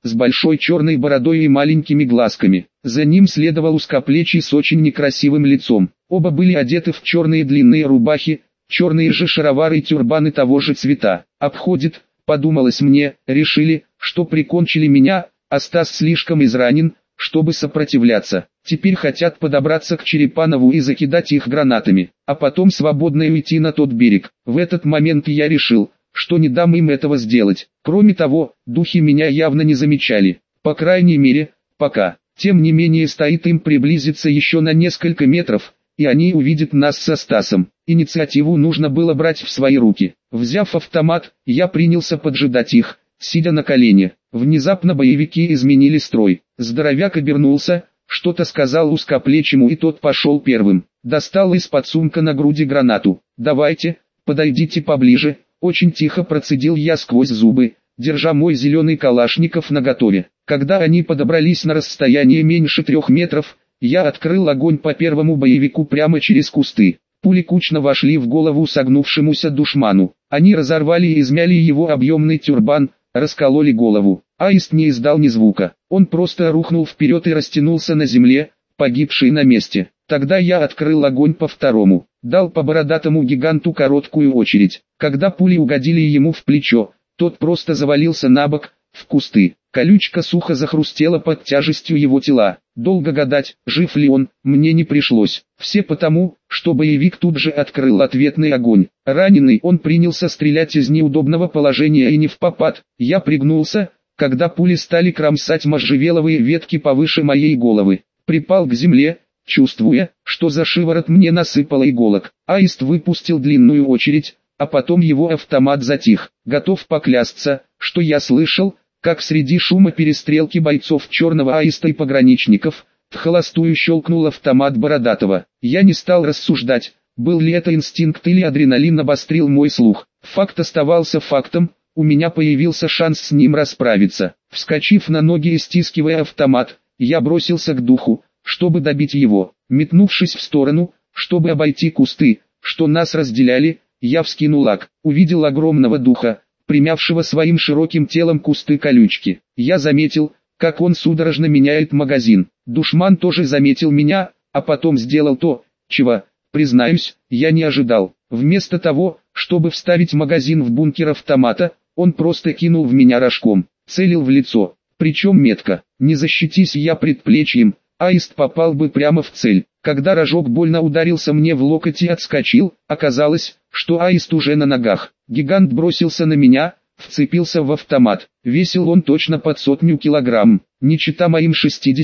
с большой черной бородой и маленькими глазками. За ним следовал узкоплечий с очень некрасивым лицом. Оба были одеты в черные длинные рубахи, черные же шаровары и тюрбаны того же цвета. «Обходит», подумалось мне, решили, что прикончили меня, а Стас слишком изранен, чтобы сопротивляться. Теперь хотят подобраться к Черепанову и закидать их гранатами, а потом свободно уйти на тот берег. В этот момент я решил, что не дам им этого сделать. Кроме того, духи меня явно не замечали. По крайней мере, пока. Тем не менее стоит им приблизиться еще на несколько метров, и они увидят нас со Стасом. Инициативу нужно было брать в свои руки. Взяв автомат, я принялся поджидать их, сидя на колене. Внезапно боевики изменили строй. Здоровяк обернулся, что-то сказал узкоплечему, и тот пошел первым. Достал из-под сумка на груди гранату. «Давайте, подойдите поближе», очень тихо процедил я сквозь зубы, держа мой зеленый калашников наготове. Когда они подобрались на расстояние меньше 3 метров, я открыл огонь по первому боевику прямо через кусты. Пули кучно вошли в голову согнувшемуся душману. Они разорвали и измяли его объемный тюрбан, раскололи голову. Аист не издал ни звука. Он просто рухнул вперед и растянулся на земле, погибший на месте. Тогда я открыл огонь по второму. Дал по бородатому гиганту короткую очередь. Когда пули угодили ему в плечо, тот просто завалился на бок, в кусты. Колючка сухо захрустела под тяжестью его тела. Долго гадать, жив ли он, мне не пришлось. Все потому, что боевик тут же открыл ответный огонь. Раненый он принялся стрелять из неудобного положения и не впопад. Я пригнулся, когда пули стали кромсать можжевеловые ветки повыше моей головы. Припал к земле, чувствуя, что за шиворот мне насыпало иголок. Аист выпустил длинную очередь, а потом его автомат затих. Готов поклясться, что я слышал, как среди шума перестрелки бойцов Черного Аиста и пограничников, вхолостую щелкнул автомат Бородатого. Я не стал рассуждать, был ли это инстинкт или адреналин обострил мой слух. Факт оставался фактом, у меня появился шанс с ним расправиться. Вскочив на ноги и стискивая автомат, я бросился к духу, чтобы добить его. Метнувшись в сторону, чтобы обойти кусты, что нас разделяли, я вскинул лак, увидел огромного духа, примявшего своим широким телом кусты колючки. Я заметил, как он судорожно меняет магазин. Душман тоже заметил меня, а потом сделал то, чего, признаюсь, я не ожидал. Вместо того, чтобы вставить магазин в бункер автомата, он просто кинул в меня рожком, целил в лицо, причем метко. Не защитись я предплечьем, Аист попал бы прямо в цель. Когда рожок больно ударился мне в локоть и отскочил, оказалось, что Аист уже на ногах. Гигант бросился на меня, вцепился в автомат. Весил он точно под 100 килограмм, не чета моим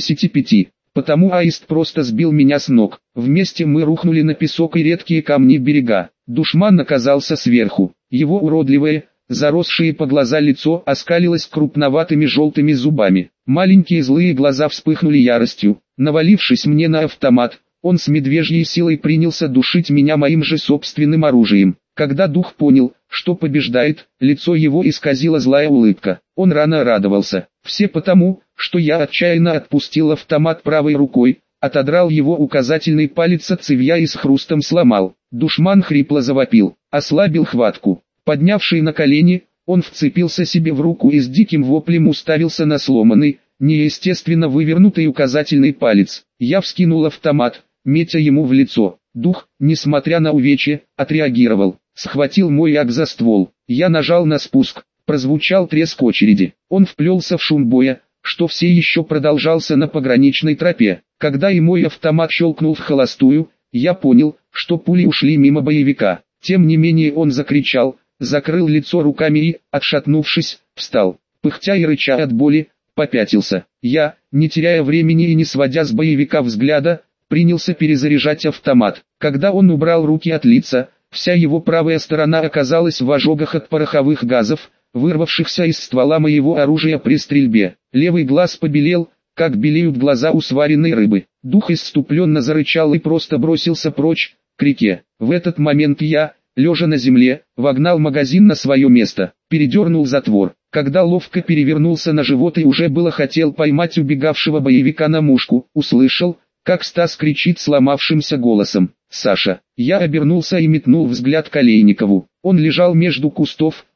65. Потому Аист просто сбил меня с ног. Вместе мы рухнули на песок и редкие камни берега. Душман оказался сверху. Его уродливое, заросшее по глаза лицо оскалилось крупноватыми желтыми зубами. Маленькие злые глаза вспыхнули яростью. Навалившись мне на автомат, он с медвежьей силой принялся душить меня моим же собственным оружием. Когда дух понял, что побеждает, лицо его исказила злая улыбка. Он рано радовался. Все потому, что я отчаянно отпустил автомат правой рукой, отодрал его указательный палец от цевья и с хрустом сломал. Душман хрипло завопил, ослабил хватку. Поднявший на колени, он вцепился себе в руку и с диким воплем уставился на сломанный, неестественно вывернутый указательный палец. Я вскинул автомат, метя ему в лицо. Дух, несмотря на увечье, отреагировал. Схватил мой як за ствол. Я нажал на спуск. Прозвучал треск очереди. Он вплелся в шум боя, что все еще продолжался на пограничной тропе. Когда и мой автомат щелкнул в холостую, я понял, что пули ушли мимо боевика. Тем не менее он закричал, закрыл лицо руками и, отшатнувшись, встал. Пыхтя и рыча от боли, попятился. Я, не теряя времени и не сводя с боевика взгляда, принялся перезаряжать автомат. Когда он убрал руки от лица, вся его правая сторона оказалась в ожогах от пороховых газов, вырвавшихся из ствола моего оружия при стрельбе. Левый глаз побелел, как белеют глаза у сваренной рыбы. Дух исступленно зарычал и просто бросился прочь, к реке. В этот момент я, лежа на земле, вогнал магазин на свое место, передернул затвор. Когда ловко перевернулся на живот и уже было хотел поймать убегавшего боевика на мушку, услышал, как Стас кричит сломавшимся голосом: «Саша!» Я обернулся и метнул взгляд к Олейникову. Он лежал между кустов,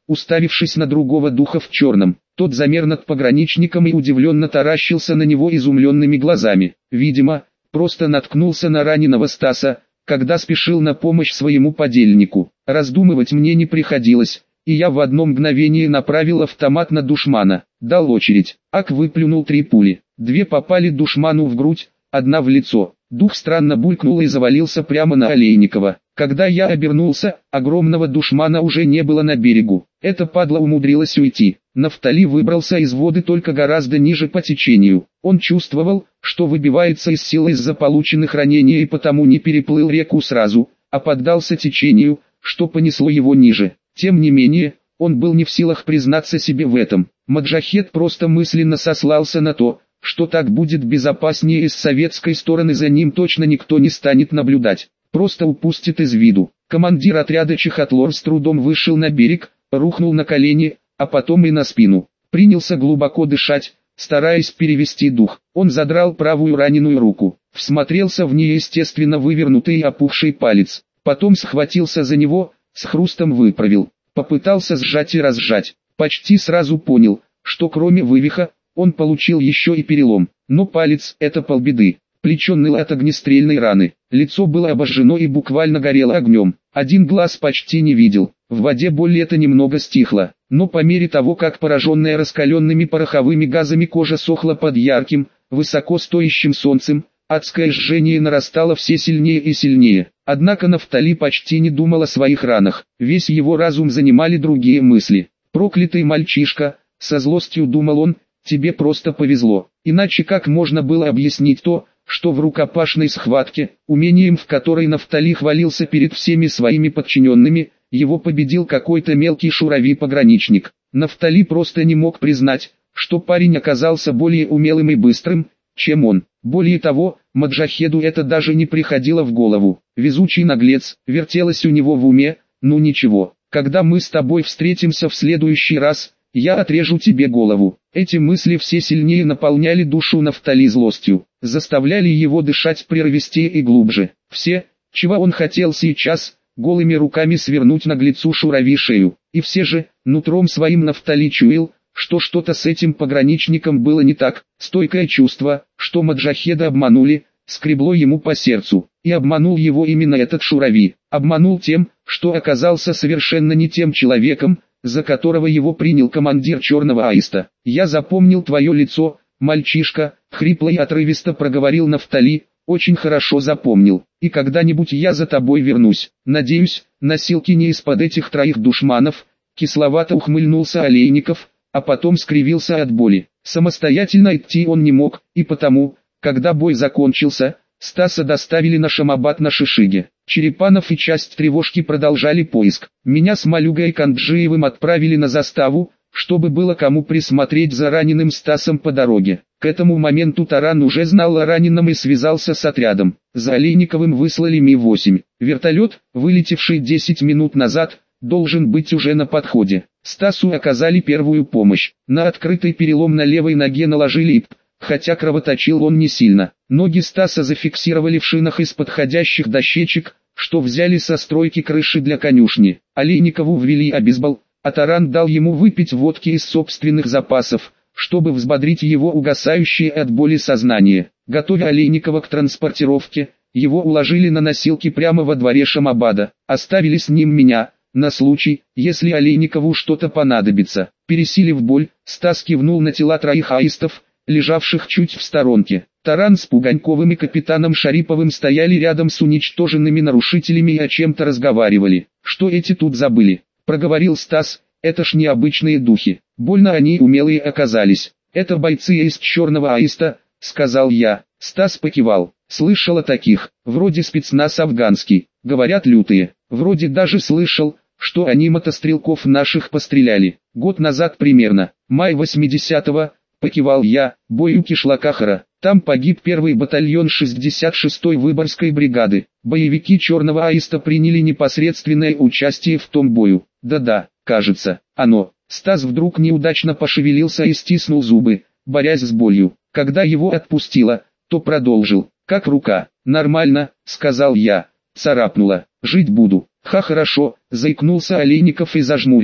уставившись на другого духа в черном. Тот замер над пограничником и удивленно таращился на него изумленными глазами. Видимо, просто наткнулся на раненого Стаса, когда спешил на помощь своему подельнику. Раздумывать мне не приходилось, и я в одно мгновение направил автомат на душмана. Дал очередь. Ак выплюнул 3 пули. 2 попали душману в грудь, 1 в лицо. Дух странно булькнул и завалился прямо на Олейникова. Когда я обернулся, огромного душмана уже не было на берегу. Эта падла умудрилась уйти. Нафтали выбрался из воды только гораздо ниже по течению. Он чувствовал, что выбивается из сил из-за полученных ранений и потому не переплыл реку сразу, а поддался течению, что понесло его ниже. Тем не менее, он был не в силах признаться себе в этом. Маджахед просто мысленно сослался на то, что так будет безопаснее, и с советской стороны за ним точно никто не станет наблюдать. Просто упустит из виду. Командир отряда Чехотлор с трудом вышел на берег, рухнул на колени, а потом и на спину. Принялся глубоко дышать, стараясь перевести дух. Он задрал правую раненую руку, всмотрелся в неестественно вывернутый и опухший палец. Потом схватился за него, с хрустом выправил. Попытался сжать и разжать. Почти сразу понял, что кроме вывиха, он получил еще и перелом. Но палец – это полбеды. Плечо ныло от огнестрельной раны. Лицо было обожжено и буквально горело огнем. Один глаз почти не видел. В воде боль это немного стихла. Но по мере того, как пораженная раскаленными пороховыми газами кожа сохла под ярким, высоко стоящим солнцем, адское жжение нарастало все сильнее и сильнее. Однако Нафтали почти не думал о своих ранах. Весь его разум занимали другие мысли. «Проклятый мальчишка», — со злостью думал он, — «тебе просто повезло». Иначе как можно было объяснить то, что в рукопашной схватке, умением в которой Нафтали хвалился перед всеми своими подчиненными, его победил какой-то мелкий шурави-пограничник. Нафтали просто не мог признать, что парень оказался более умелым и быстрым, чем он. Более того, Маджахеду это даже не приходило в голову. Везучий наглец, вертелось у него в уме. Ну ничего, когда мы с тобой встретимся в следующий раз, я отрежу тебе голову. Эти мысли все сильнее наполняли душу Нафтали злостью, заставляли его дышать прерывистее и глубже. Все, чего он хотел сейчас, голыми руками свернуть наглецу шурави шею. И все же, нутром своим Нафтали чуял, что что-то с этим пограничником было не так. Стойкое чувство, что Маджахеда обманули, скребло ему по сердцу. И обманул его именно этот шурави. Обманул тем, что оказался совершенно не тем человеком, за которого его принял командир Черного Аиста. «Я запомнил твое лицо, мальчишка», — хрипло и отрывисто проговорил Нафтали, — «очень хорошо запомнил. И когда-нибудь я за тобой вернусь. Надеюсь, носилки не из-под этих 3 душманов». Кисловато ухмыльнулся Олейников, а потом скривился от боли. Самостоятельно идти он не мог, и потому, когда бой закончился, Стаса доставили на Шамабад на Шишиге. Черепанов и часть тревожки продолжали поиск. Меня с Малюгой Канджиевым отправили на заставу, чтобы было кому присмотреть за раненым Стасом по дороге. К этому моменту Таран уже знал о раненом и связался с отрядом. За Олейниковым выслали Ми-8. Вертолет, вылетевший 10 минут назад, должен быть уже на подходе. Стасу оказали первую помощь. На открытый перелом на левой ноге наложили ИП, хотя кровоточил он не сильно. Ноги Стаса зафиксировали в шинах из подходящих дощечек, что взяли со стройки крыши для конюшни. Олейникову ввели обезбол, а Таран дал ему выпить водки из собственных запасов, чтобы взбодрить его угасающее от боли сознание. Готовя Олейникова к транспортировке, его уложили на носилки прямо во дворе Шамабада. Оставили с ним меня, на случай, если Олейникову что-то понадобится. Пересилив боль, Стас кивнул на тела 3 аистов, лежавших чуть в сторонке. Таран с Пуганьковым и капитаном Шариповым стояли рядом с уничтоженными нарушителями и о чем-то разговаривали. «Что эти тут забыли?» — проговорил Стас. «Это ж необычные духи. Больно они умелые оказались. Это бойцы из Черного Аиста», — сказал я. Стас покивал. «Слышал о таких. Вроде спецназ афганский. Говорят, лютые. Вроде даже слышал, что они мотострелков наших постреляли. Год назад примерно. Май 80-го, покивал я, бой у Кишлакахара. Там погиб 1-й батальон 66-й Выборгской бригады. Боевики Черного Аиста приняли непосредственное участие в том бою. Да-да, кажется, оно». Стас вдруг неудачно пошевелился и стиснул зубы, борясь с болью. Когда его отпустило, то продолжил. «Как рука?» «Нормально», — сказал я. «Царапнула. Жить буду». «Ха, хорошо», — заикнулся Олейников и зажмурился.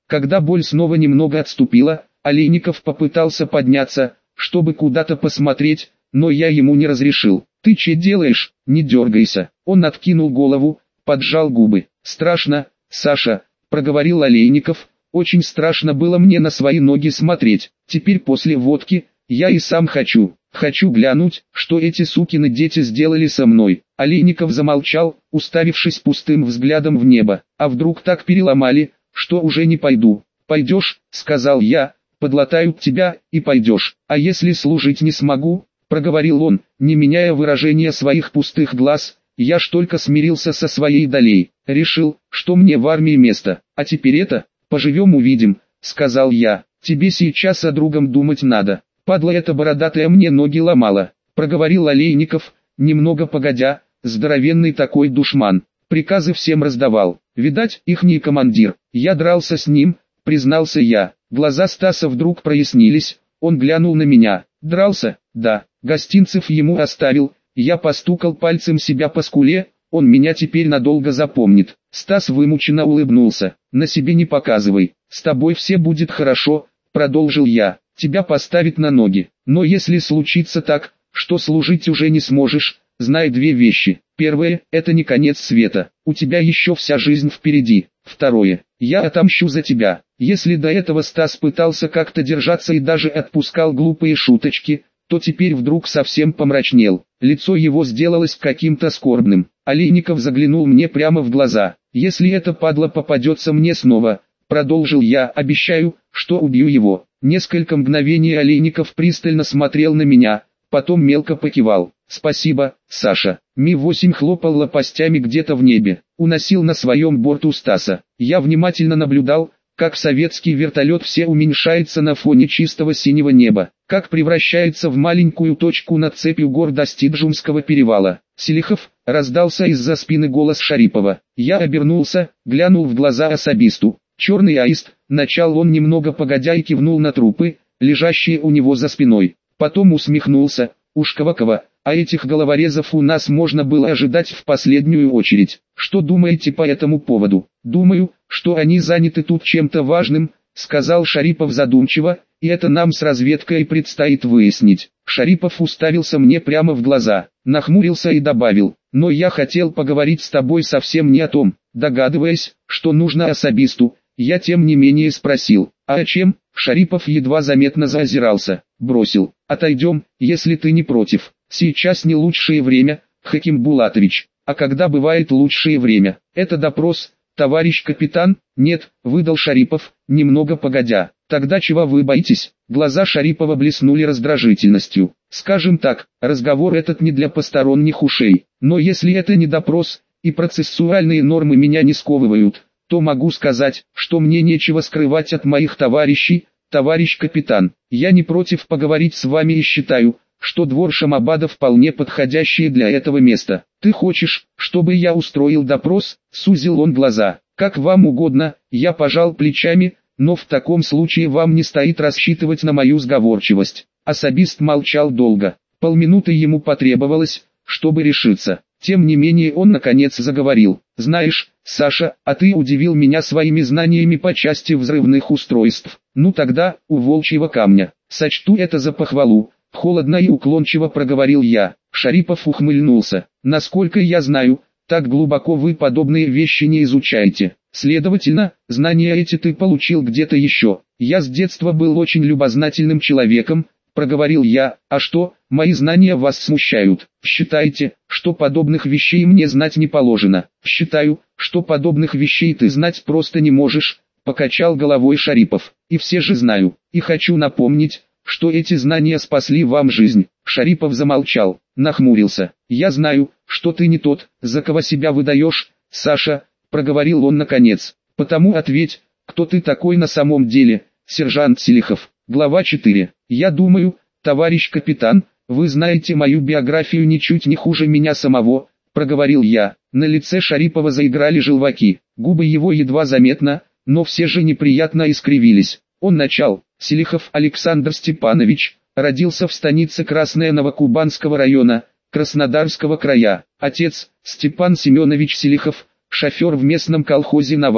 Когда боль снова немного отступила, Олейников попытался подняться, чтобы куда-то посмотреть, но я ему не разрешил. «Ты че делаешь? Не дергайся». Он откинул голову, поджал губы. «Страшно, Саша», — проговорил Олейников, — «очень страшно было мне на свои ноги смотреть. Теперь после водки, я и сам хочу глянуть, что эти сукины дети сделали со мной». Олейников замолчал, уставившись пустым взглядом в небо. «А вдруг так переломали, что уже не пойду?» «Пойдешь», — сказал я, — «подлатают тебя, и пойдешь. А если служить не смогу?» — проговорил он, не меняя выражения своих пустых глаз. «Я ж только смирился со своей долей, решил, что мне в армии место, а теперь это, поживем-увидим», — сказал я. «Тебе сейчас о другом думать надо. Падла эта бородатая мне ноги ломала», — проговорил Олейников, немного погодя. «Здоровенный такой душман, приказы всем раздавал, видать, ихний командир. Я дрался с ним», — признался я. Глаза Стаса вдруг прояснились, он глянул на меня. «Дрался? Да, гостинцев ему оставил». Я постукал пальцем себя по скуле, он меня теперь надолго запомнит. Стас вымученно улыбнулся. «На себе не показывай, с тобой все будет хорошо», — продолжил я. «Тебя поставить на ноги, но если случится так, что служить уже не сможешь, знай две вещи. Первое, это не конец света, у тебя еще вся жизнь впереди. Второе, я отомщу за тебя». Если до этого Стас пытался как-то держаться и даже отпускал глупые шуточки, то теперь вдруг совсем помрачнел. Лицо его сделалось каким-то скорбным. Олейников заглянул мне прямо в глаза. «Если это падла попадется мне снова», — продолжил я, — «обещаю, что убью его». Несколько мгновений Олейников пристально смотрел на меня, потом мелко покивал. «Спасибо, Саша». Ми-8 хлопал лопастями где-то в небе, уносил на своем борту Стаса. Я внимательно наблюдал, как советский вертолет все уменьшается на фоне чистого синего неба, как превращается в маленькую точку над цепью гор Достиджумского перевала. «Селихов», — раздался из-за спины голос Шарипова. Я обернулся, глянул в глаза особисту. «Черный аист», — начал он немного погодя и кивнул на трупы, лежащие у него за спиной. Потом усмехнулся. «Уж кого-кого, а этих головорезов у нас можно было ожидать в последнюю очередь. Что думаете по этому поводу?» «Думаю, что они заняты тут чем-то важным», — сказал Шарипов задумчиво, — «и это нам с разведкой предстоит выяснить». Шарипов уставился мне прямо в глаза, нахмурился и добавил: «Но я хотел поговорить с тобой совсем не о том». Догадываясь, что нужно особисту, я тем не менее спросил: «А о чем?» Шарипов едва заметно заозирался, бросил: «Отойдем, если ты не против. Сейчас не лучшее время, Хаким Булатович». «А когда бывает лучшее время?» «Это допрос, товарищ капитан». «Нет», — выдал Шарипов, немного погодя. «Тогда чего вы боитесь?» Глаза Шарипова блеснули раздражительностью. «Скажем так, разговор этот не для посторонних ушей. Но если это не допрос, и процессуальные нормы меня не сковывают, то могу сказать, что мне нечего скрывать от моих товарищей, товарищ капитан. Я не против поговорить с вами и считаю, что двор Шамабада вполне подходящее для этого место. Ты хочешь, чтобы я устроил допрос?» Сузил он глаза. «Как вам угодно», я пожал плечами, «но в таком случае вам не стоит рассчитывать на мою сговорчивость». Особист молчал долго. Полминуты ему потребовалось, чтобы решиться. Тем не менее он наконец заговорил. «Знаешь, Саша, а ты удивил меня своими знаниями по части взрывных устройств. Ну тогда, у волчьего камня, сочту это за похвалу», — холодно и уклончиво проговорил я. Шарипов ухмыльнулся. «Насколько я знаю, так глубоко вы подобные вещи не изучаете. Следовательно, знания эти ты получил где-то еще. Я с детства был очень любознательным человеком», — проговорил я. «А что, мои знания вас смущают? Считаете, что подобных вещей мне знать не положено?» «Считаю, что подобных вещей ты знать просто не можешь», — покачал головой Шарипов. «И все же знаю, и хочу напомнить, что эти знания спасли вам жизнь». Шарипов замолчал, нахмурился. «Я знаю, что ты не тот, за кого себя выдаешь, Саша», — проговорил он наконец. «Потому ответь, кто ты такой на самом деле, сержант Селихов». Глава 4. «Я думаю, товарищ капитан, вы знаете мою биографию ничуть не хуже меня самого», — проговорил я. На лице Шарипова заиграли желваки, губы его едва заметно, но все же неприятно искривились. Он начал: «Селихов Александр Степанович, родился в станице Красная Новокубанского района, Краснодарского края. Отец, Степан Семенович Селихов, шофер в местном колхозе «Новатор».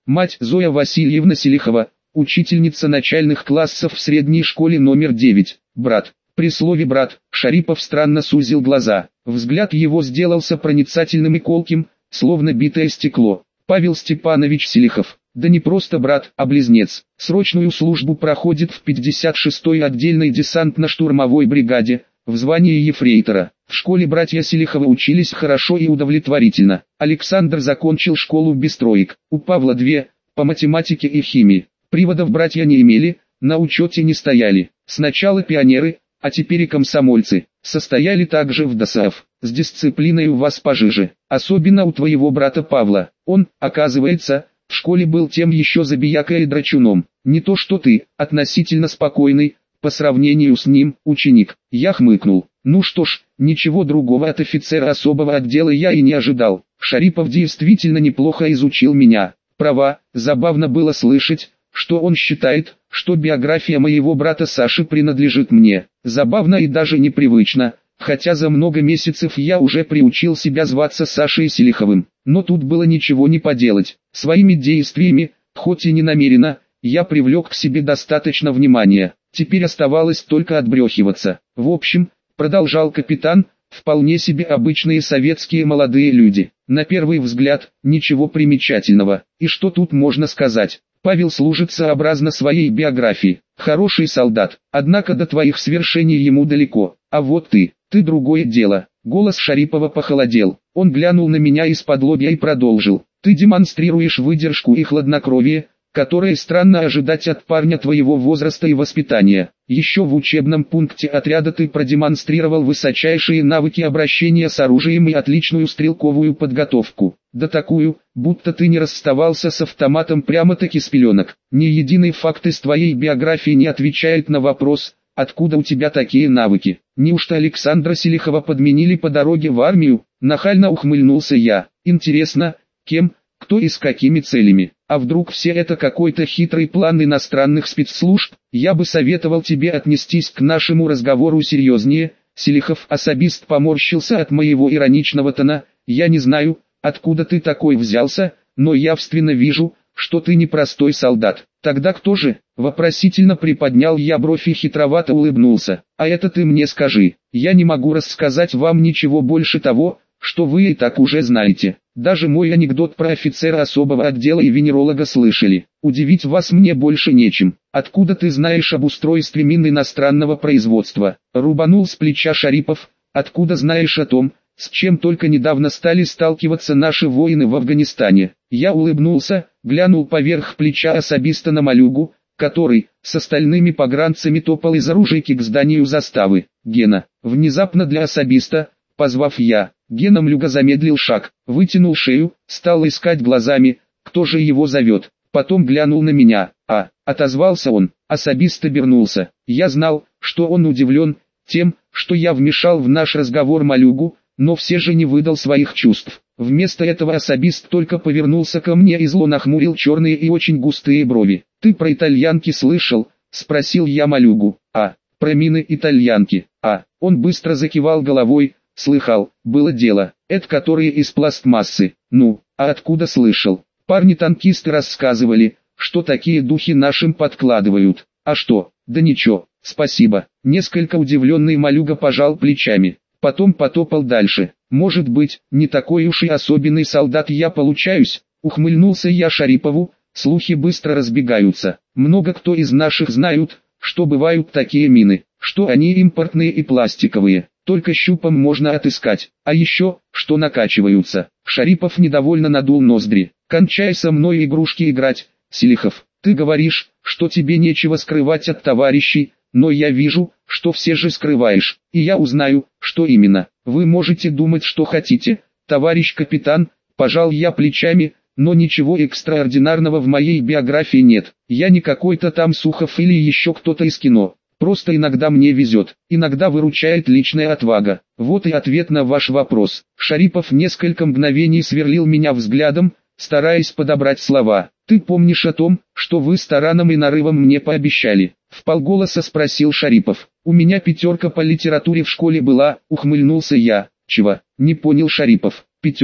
Мать Зоя Васильевна Селихова, учительница начальных классов в средней школе номер 9. Брат. При слове «брат» Шарипов странно сузил глаза. Взгляд его сделался проницательным и колким, словно битое стекло. Павел Степанович Селихов. Да не просто брат, а близнец. Срочную службу проходит в 56-й отдельной десантно-штурмовой бригаде, в звании ефрейтора. В школе братья Селиховы учились хорошо и удовлетворительно. Александр закончил школу без троек. У Павла 2, по математике и химии. Приводов братья не имели, на учете не стояли. Сначала пионеры, а теперь и комсомольцы. Состояли также в ДОСААФ. С дисциплиной у вас пожиже. Особенно у твоего брата Павла. Он, оказывается, в школе был тем еще забиякой и драчуном. Не то что ты, относительно спокойный, по сравнению с ним, ученик. Я хмыкнул. Ну что ж, ничего другого от офицера особого отдела я и не ожидал. Шарипов действительно неплохо изучил меня. Права, забавно было слышать, что он считает, что биография моего брата Саши принадлежит мне. Забавно и даже непривычно, хотя за много месяцев я уже приучил себя зваться Сашей Селиховым. Но тут было ничего не поделать. Своими действиями, хоть и не намеренно, я привлек к себе достаточно внимания. Теперь оставалось только отбрехиваться. В общем, продолжал капитан, вполне себе обычные советские молодые люди. На первый взгляд, ничего примечательного. И что тут можно сказать? Павел служит сообразно своей биографии. Хороший солдат, однако до твоих свершений ему далеко. А вот ты другое дело. Голос Шарипова похолодел. Он глянул на меня из-под лобья и продолжил. Ты демонстрируешь выдержку и хладнокровие, которое странно ожидать от парня твоего возраста и воспитания. Еще в учебном пункте отряда ты продемонстрировал высочайшие навыки обращения с оружием и отличную стрелковую подготовку. Да такую, будто ты не расставался с автоматом прямо-таки с пеленок. Ни единый факт из твоей биографии не отвечает на вопрос, откуда у тебя такие навыки. Неужто Александра Селихова подменили по дороге в армию? Нахально ухмыльнулся я. Интересно, кем, кто и с какими целями? А вдруг все это какой-то хитрый план иностранных спецслужб? Я бы советовал тебе отнестись к нашему разговору серьезнее. Селихов особист поморщился от моего ироничного тона. Я не знаю, откуда ты такой взялся, но явственно вижу, что ты не простой солдат. Тогда кто же? Вопросительно приподнял я бровь и хитровато улыбнулся. А это ты мне скажи. Я не могу рассказать вам ничего больше того, что вы и так уже знаете. Даже мой анекдот про офицера особого отдела и венеролога слышали. Удивить вас мне больше нечем. Откуда ты знаешь об устройстве мин иностранного производства? Рубанул с плеча Шарипов. Откуда знаешь о том, с чем только недавно стали сталкиваться наши воины в Афганистане? Я улыбнулся, глянул поверх плеча особиста на Малюгу, который, с остальными погранцами топал из оружейки к зданию заставы. Гена. Внезапно для особиста, позвав я. Гена Млюга замедлил шаг, вытянул шею, стал искать глазами, кто же его зовет. Потом глянул на меня. Отозвался он. Особист обернулся. Я знал, что он удивлен тем, что я вмешал в наш разговор Малюгу, но все же не выдал своих чувств. Вместо этого особист только повернулся ко мне и зло нахмурил черные и очень густые брови. «Ты про итальянки слышал?» — спросил я Малюгу. Про мины итальянки. Он быстро закивал головой. Слыхал, было дело. Это которые из пластмассы. Ну, а откуда слышал? Парни-танкисты рассказывали, что такие духи нашим подкладывают. А что? Да ничего, спасибо. Несколько удивленный Малюга пожал плечами. Потом потопал дальше. Может быть, не такой уж и особенный солдат я получаюсь? Ухмыльнулся я Шарипову. Слухи быстро разбегаются. Много кто из наших знают, что бывают такие мины, что они импортные и пластиковые. Только щупом можно отыскать, а еще, что накачиваются. Шарипов недовольно надул ноздри. Кончай со мной игрушки играть, Селихов. Ты говоришь, что тебе нечего скрывать от товарищей, но я вижу, что все же скрываешь, и я узнаю, что именно. Вы можете думать, что хотите, товарищ капитан, пожал я плечами, но ничего экстраординарного в моей биографии нет. Я не какой-то там Сухов или еще кто-то из кино. Просто иногда мне везет, иногда выручает личная отвага. Вот и ответ на ваш вопрос. Шарипов несколько мгновений сверлил меня взглядом, стараясь подобрать слова. Ты помнишь о том, что вы с тараном и нарывом мне пообещали? Вполголоса спросил Шарипов. У меня 5 по литературе в школе была, ухмыльнулся я. Чего? Не понял Шарипов. 5.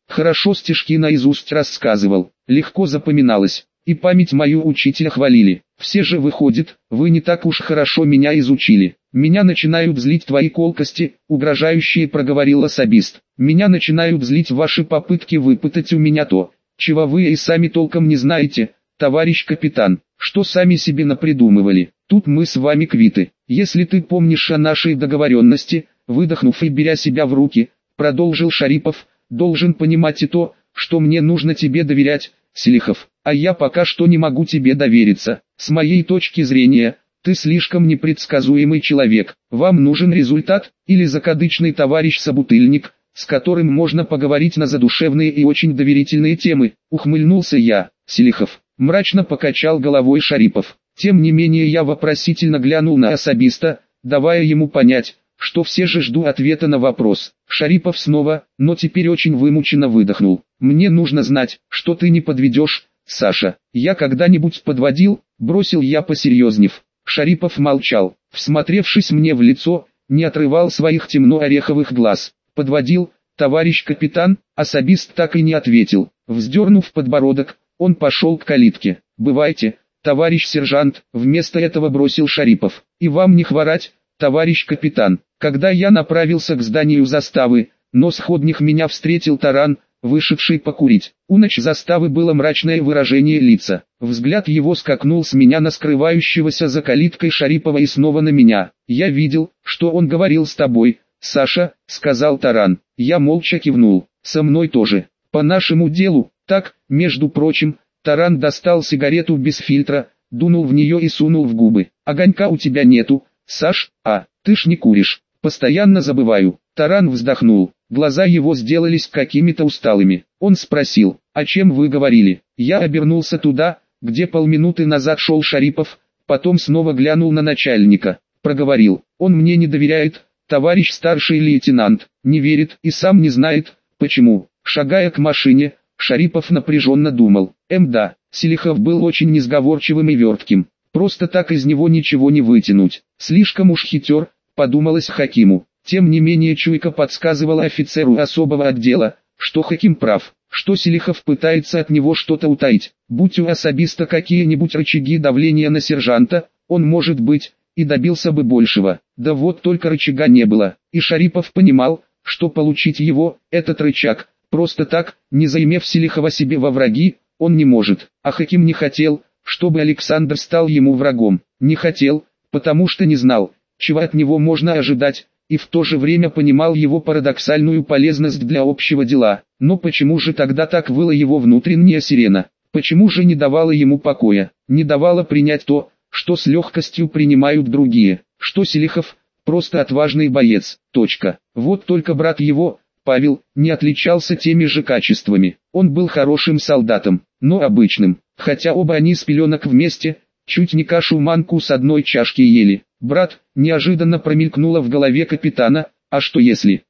Хорошо стишки наизусть рассказывал, легко запоминалось, и память мою учителя хвалили. Все же выходит, вы не так уж хорошо меня изучили. Меня начинают злить твои колкости, угрожающие, проговорил особист. Меня начинают злить ваши попытки выпытать у меня то, чего вы и сами толком не знаете, товарищ капитан, что сами себе напридумывали. Тут мы с вами квиты. Если ты помнишь о нашей договоренности, выдохнув и беря себя в руки, продолжил Шарипов, должен понимать и то, что мне нужно тебе доверять, Селихов, а я пока что не могу тебе довериться. С моей точки зрения, ты слишком непредсказуемый человек. Вам нужен результат, или закадычный товарищ-собутыльник, с которым можно поговорить на задушевные и очень доверительные темы, ухмыльнулся я. Селихов, мрачно покачал головой Шарипов. Тем не менее я вопросительно глянул на особиста, давая ему понять, что все же жду ответа на вопрос. Шарипов снова, но теперь очень вымученно выдохнул. Мне нужно знать, что ты не подведешь, Саша. Я когда-нибудь подводил, бросил я посерьезнев. Шарипов молчал, всмотревшись мне в лицо, не отрывал своих темно-ореховых глаз. Подводил, товарищ капитан, особист так и не ответил. Вздернув подбородок, он пошел к калитке. Бывайте, товарищ сержант, вместо этого бросил Шарипов. И вам не хворать, товарищ капитан. Когда я направился к зданию заставы, на сходнях меня встретил Таран, вышедший покурить. У ночь заставы было мрачное выражение лица. Взгляд его скакнул с меня на скрывающегося за калиткой Шарипова и снова на меня. Я видел, что он говорил с тобой, Саша, сказал Таран. Я молча кивнул. Со мной тоже. По нашему делу, так, между прочим, Таран достал сигарету без фильтра, дунул в нее и сунул в губы. Огонька у тебя нету, Саш, ты ж не куришь. Постоянно забываю. Таран вздохнул. Глаза его сделались какими-то усталыми. Он спросил, о чем вы говорили? Я обернулся туда, где полминуты назад шел Шарипов, потом снова глянул на начальника. Проговорил, он мне не доверяет, товарищ старший лейтенант, не верит и сам не знает, почему. Шагая к машине, Шарипов напряженно думал. Да, Селихов был очень несговорчивым и вертким. Просто так из него ничего не вытянуть. Слишком уж хитер, подумалось Хакиму. Тем не менее чуйка подсказывала офицеру особого отдела, что Хаким прав, что Селихов пытается от него что-то утаить. Будь у особиста какие-нибудь рычаги давления на сержанта, он, может быть, и добился бы большего. Да вот только рычага не было, и Шарипов понимал, что получить его, этот рычаг, просто так, не заимев Селихова себе во враги, он не может. А Хаким не хотел, чтобы Александр стал ему врагом. Не хотел, потому что не знал, чего от него можно ожидать, и в то же время понимал его парадоксальную полезность для общего дела. Но почему же тогда так выла его внутренняя сирена? Почему же не давала ему покоя? Не давала принять то, что с легкостью принимают другие, что Селихов просто отважный боец. Точка. Вот только брат его, Павел, не отличался теми же качествами. Он был хорошим солдатом, но обычным, хотя оба они с пеленок вместе, чуть не кашу-манку с одной чашки ели. Брат, неожиданно промелькнуло в голове капитана, а что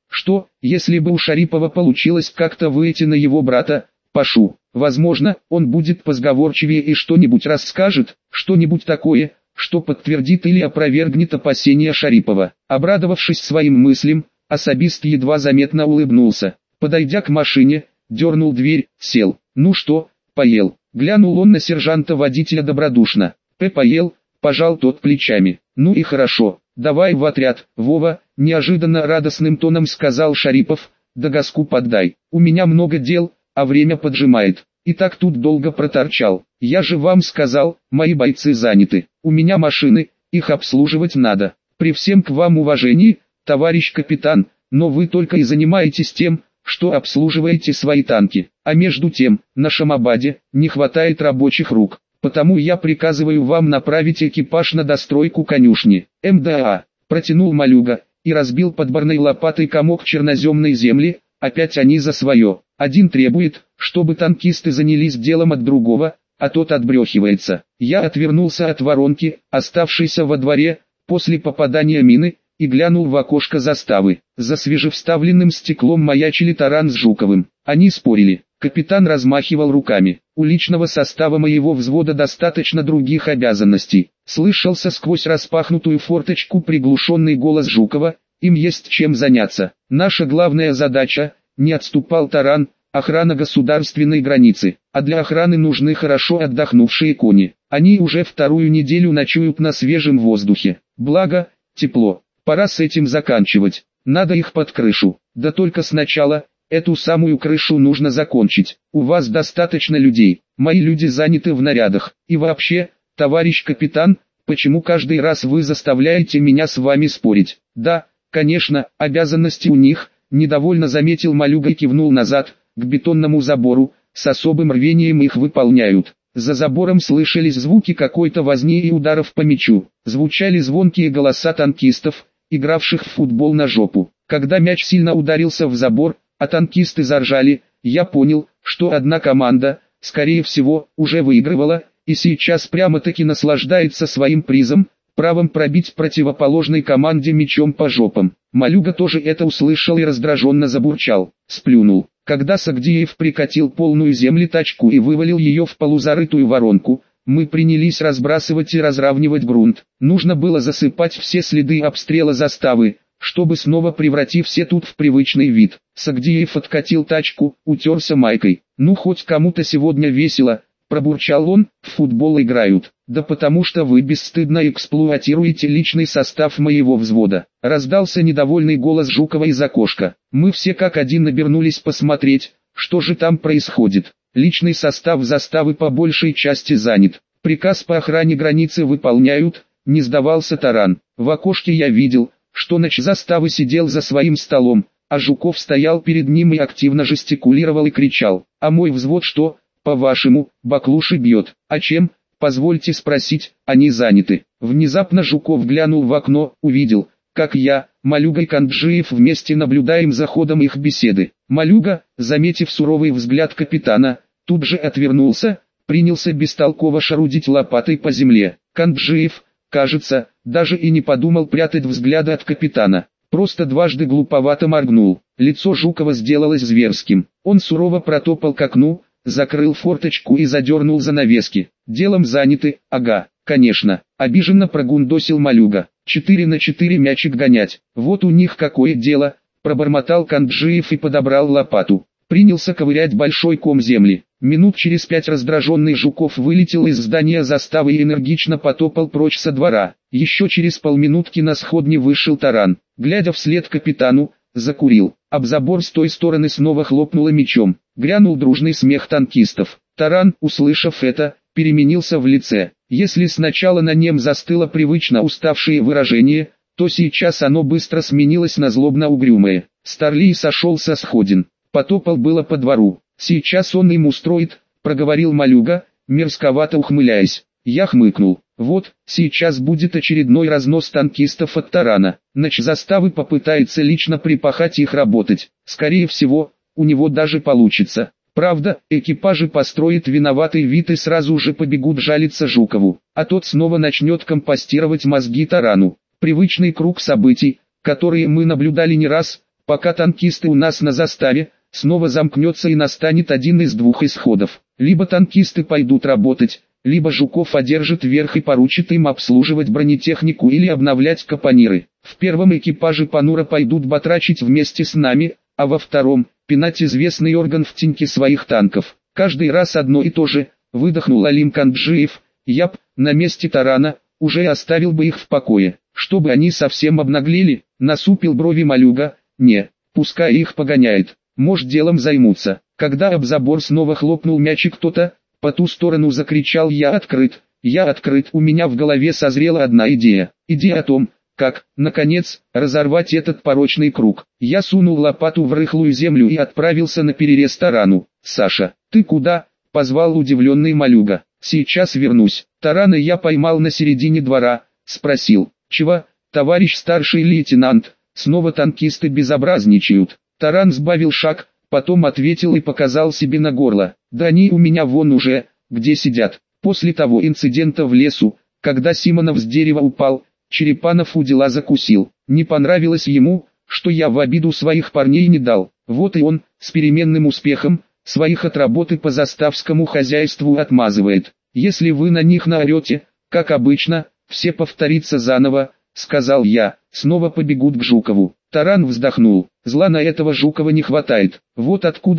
если бы у Шарипова получилось как-то выйти на его брата, Пашу, возможно, он будет позговорчивее и что-нибудь расскажет, что-нибудь такое, что подтвердит или опровергнет опасения Шарипова. Обрадовавшись своим мыслям, особист едва заметно улыбнулся. Подойдя к машине, дернул дверь, сел. Ну что, поел? Глянул он на сержанта-водителя добродушно. Поел, пожал тот плечами. Ну и хорошо, давай в отряд, Вова, неожиданно радостным тоном сказал Шарипов, да газку поддай. У меня много дел, а время поджимает. И так тут долго проторчал. Я же вам сказал, мои бойцы заняты. У меня машины, их обслуживать надо. При всем к вам уважении, товарищ капитан, но вы только и занимаетесь тем, что обслуживаете свои танки. А между тем, на Шамабаде, не хватает рабочих рук. Потому я приказываю вам направить экипаж на достройку конюшни. МДА, протянул Малюга, и разбил подборной лопатой комок черноземной земли, опять они за свое. Один требует, чтобы танкисты занялись делом от другого, а тот отбрехивается. Я отвернулся от воронки, оставшейся во дворе, после попадания мины, и глянул в окошко заставы. За свежевставленным стеклом маячили Таран с Жуковым. Они спорили. Капитан размахивал руками. У личного состава моего взвода достаточно других обязанностей. Слышался сквозь распахнутую форточку приглушенный голос Жукова. Им есть чем заняться. Наша главная задача, не отступал Таран, охрана государственной границы, а для охраны нужны хорошо отдохнувшие кони. Они уже вторую неделю ночуют на свежем воздухе. Благо, тепло. Пора с этим заканчивать. Надо их под крышу. Да только сначала, эту самую крышу нужно закончить. У вас достаточно людей. Мои люди заняты в нарядах. И вообще, товарищ капитан, почему каждый раз вы заставляете меня с вами спорить? Да, конечно, обязанности у них, недовольно заметил Малюга и кивнул назад, к бетонному забору, с особым рвением их выполняют. За забором слышались звуки какой-то возни и ударов по мячу. Звучали звонкие голоса танкистов, игравших в футбол на жопу. Когда мяч сильно ударился в забор, а танкисты заржали, я понял, что одна команда, скорее всего, уже выигрывала, и сейчас прямо-таки наслаждается своим призом, правом пробить противоположной команде мячом по жопам. Малюга тоже это услышал и раздраженно забурчал, сплюнул. Когда Сагдиев прикатил полную земли тачку и вывалил ее в полузарытую воронку, мы принялись разбрасывать и разравнивать грунт. Нужно было засыпать все следы обстрела заставы, чтобы снова превратить все тут в привычный вид. Сагдиев откатил тачку, утерся майкой. «Ну хоть кому-то сегодня весело», — пробурчал он, — «в футбол играют». «Да потому что вы бесстыдно эксплуатируете личный состав моего взвода», — раздался недовольный голос Жукова из окошка. Мы все как один обернулись посмотреть, что же там происходит. Личный состав заставы по большей части занят. Приказ по охране границы выполняют, не сдавался Таран. В окошке я видел, что нач заставы сидел за своим столом, а Жуков стоял перед ним и активно жестикулировал и кричал. «А мой взвод что, по-вашему, баклуши бьет? А чем, позвольте спросить, они заняты?» Внезапно Жуков глянул в окно, увидел, как я, Малюга и Канджиев вместе наблюдаем за ходом их беседы. Малюга, заметив суровый взгляд капитана, тут же отвернулся, принялся бестолково шарудить лопатой по земле. Канджиев, кажется, даже и не подумал прятать взгляды от капитана. Просто дважды глуповато моргнул. Лицо Жукова сделалось зверским. Он сурово протопал к окну, закрыл форточку и задернул занавески. «Делом заняты, ага, конечно», — обиженно прогундосил Малюга. 4 на 4 мячик гонять. Вот у них какое дело, пробормотал Канджиев и подобрал лопату. Принялся ковырять большой ком земли. Минут через 5 раздраженный Жуков вылетел из здания заставы и энергично потопал прочь со двора. Еще через полминутки на сходни вышел Таран. Глядя вслед капитану, закурил. Об забор с той стороны снова хлопнуло мечом. Грянул дружный смех танкистов. Таран, услышав это, переменился в лице. Если сначала на нем застыло привычно уставшее выражение, то сейчас оно быстро сменилось на злобно-угрюмое. Старлей сошел со сходин. Потопал было по двору. «Сейчас он им устроит», — проговорил Малюга, мерзковато ухмыляясь. Я хмыкнул. «Вот, сейчас будет очередной разнос танкистов от Тарана. Нач заставы попытается лично припахать их работать. Скорее всего, у него даже получится. Правда, экипажи построят виноватый вид и сразу же побегут жалиться Жукову, а тот снова начнет компостировать мозги Тарану. Привычный круг событий, которые мы наблюдали не раз, пока танкисты у нас на заставе, снова замкнется и настанет один из двух исходов. Либо танкисты пойдут работать, либо Жуков одержит верх и поручит им обслуживать бронетехнику или обновлять капониры. В первом экипаже понуро пойдут батрачить вместе с нами, а во втором – пинать известный орган в теньке своих танков. Каждый раз одно и то же, выдохнул Алим Канджиев. Я б, на месте Тарана, уже оставил бы их в покое, чтобы они совсем обнаглели, насупил брови Малюга. Не, пускай их погоняет, может делом займутся. Когда об забор снова хлопнул мячик кто-то, по ту сторону закричал: я открыт, у меня в голове созрела одна идея. Идея о том, как, наконец, разорвать этот порочный круг. Я сунул лопату в рыхлую землю и отправился на перерез Тарану. «Саша, ты куда?» – позвал удивленный Малюга. «Сейчас вернусь». Тарана я поймал на середине двора, спросил: «Чего, товарищ старший лейтенант, снова танкисты безобразничают?» Таран сбавил шаг, потом ответил и показал себе на горло: «Да они у меня вон уже, где сидят». После того инцидента в лесу, когда Симонов с дерева упал, Черепанов у дела закусил. Не понравилось ему, что я в обиду своих парней не дал. Вот и он, с переменным успехом, своих от работы по заставскому хозяйству отмазывает. «Если вы на них наорете, как обычно, все повторится заново», — сказал я, — «снова побегут к Жукову». Таран вздохнул. «Зла на этого Жукова не хватает. Вот откуда он,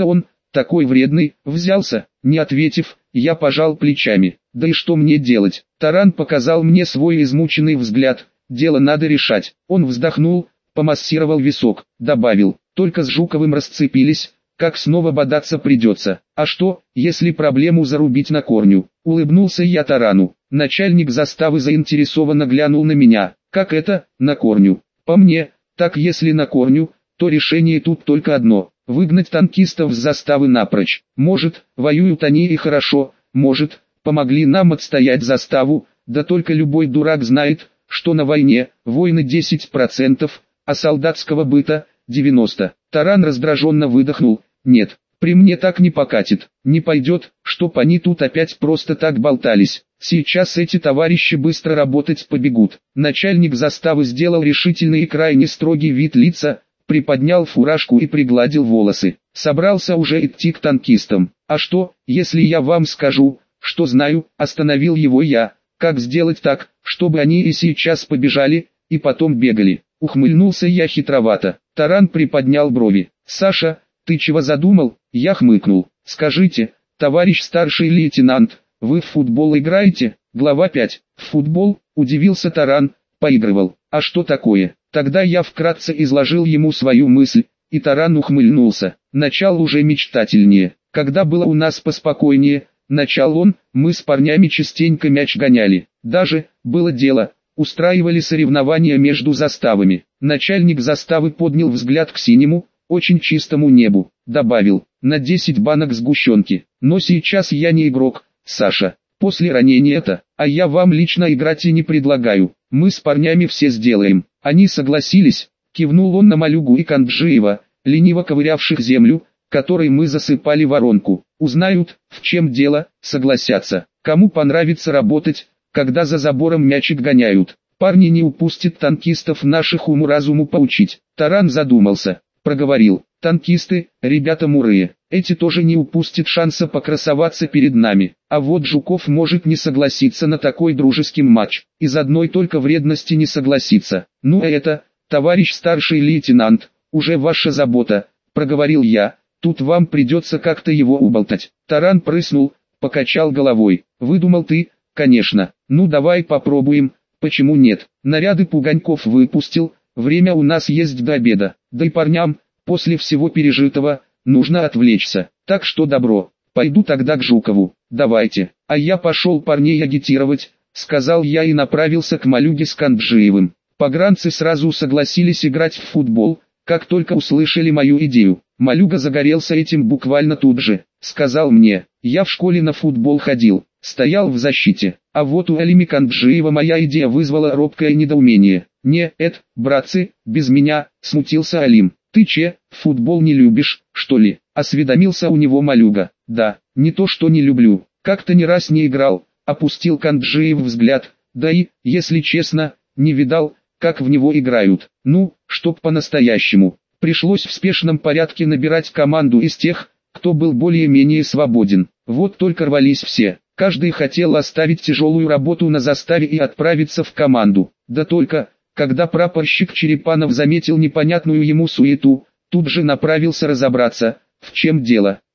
такой вредный, взялся, не ответив, я пожал плечами. Да и что мне делать? Таран показал мне свой измученный взгляд, дело надо решать. Он вздохнул, помассировал висок, добавил, только с Жуковым расцепились, как снова бодаться придется. А что, если проблему зарубить на корню? Улыбнулся я Тарану. Начальник заставы заинтересованно глянул на меня. Как это, на корню? По мне, так если на корню, то решение тут только одно. Выгнать танкистов с заставы напрочь. Может, воюют они и хорошо, может, помогли нам отстоять заставу, да только любой дурак знает, что на войне, войны 10%, а солдатского быта, 90%. Таран раздраженно выдохнул, нет, при мне так не покатит, не пойдет, чтоб они тут опять просто так болтались. Сейчас эти товарищи быстро работать побегут. Начальник заставы сделал решительный и крайне строгий вид лица, приподнял фуражку и пригладил волосы. Собрался уже идти к танкистам. А что, если я вам скажу, что знаю, остановил его я. Как сделать так, чтобы они и сейчас побежали, и потом бегали? Ухмыльнулся я хитровато. Таран приподнял брови. Саша, ты чего задумал? Я хмыкнул. Скажите, товарищ старший лейтенант, вы в футбол играете? Глава 5. В футбол, удивился Таран, поигрывал. А что такое? Тогда я вкратце изложил ему свою мысль, и Таран ухмыльнулся. Начал уже мечтательнее. Когда было у нас поспокойнее, начал он, мы с парнями частенько мяч гоняли. Даже, было дело, устраивали соревнования между заставами. Начальник заставы поднял взгляд к синему, очень чистому небу, добавил, на 10 банок сгущенки. Но сейчас я не игрок, Саша. После ранения-то, а я вам лично играть и не предлагаю. Мы с парнями все сделаем. Они согласились, кивнул он на Малюгу и Канджиева, лениво ковырявших землю, которой мы засыпали воронку. Узнают, в чем дело, согласятся. Кому понравится работать, когда за забором мячик гоняют. Парни не упустят танкистов наших уму-разуму поучить. Таран задумался, проговорил. Танкисты, ребята мурые, эти тоже не упустят шанса покрасоваться перед нами. А вот Жуков может не согласиться на такой дружеский матч. Из одной только вредности не согласиться. Ну это, товарищ старший лейтенант, уже ваша забота, проговорил я. Тут вам придется как-то его уболтать. Таран прыснул, покачал головой. Выдумал ты, конечно. Ну давай попробуем, почему нет. Наряды пуганьков выпустил, время у нас есть до обеда. Да и парням, после всего пережитого, нужно отвлечься. Так что добро, пойду тогда к Жукову. Давайте. А я пошел парней агитировать, сказал я и направился к Малюге с Канджиевым. Погранцы сразу согласились играть в футбол, как только услышали мою идею. Малюга загорелся этим буквально тут же. Сказал мне, я в школе на футбол ходил, стоял в защите. А вот у Алими Канджиева моя идея вызвала робкое недоумение. Не, братцы, без меня, смутился Алим. Ты футбол не любишь, что ли? Осведомился у него Малюга. Да, не то что не люблю, как-то ни раз не играл, опустил Канджиев взгляд. Да и, если честно, не видал, как в него играют. Ну, чтоб по-настоящему. Пришлось в спешном порядке набирать команду из тех, кто был более-менее свободен. Вот только рвались все. Каждый хотел оставить тяжелую работу на заставе и отправиться в команду. Да только, когда прапорщик Черепанов заметил непонятную ему суету, тут же направился разобраться, в чем дело.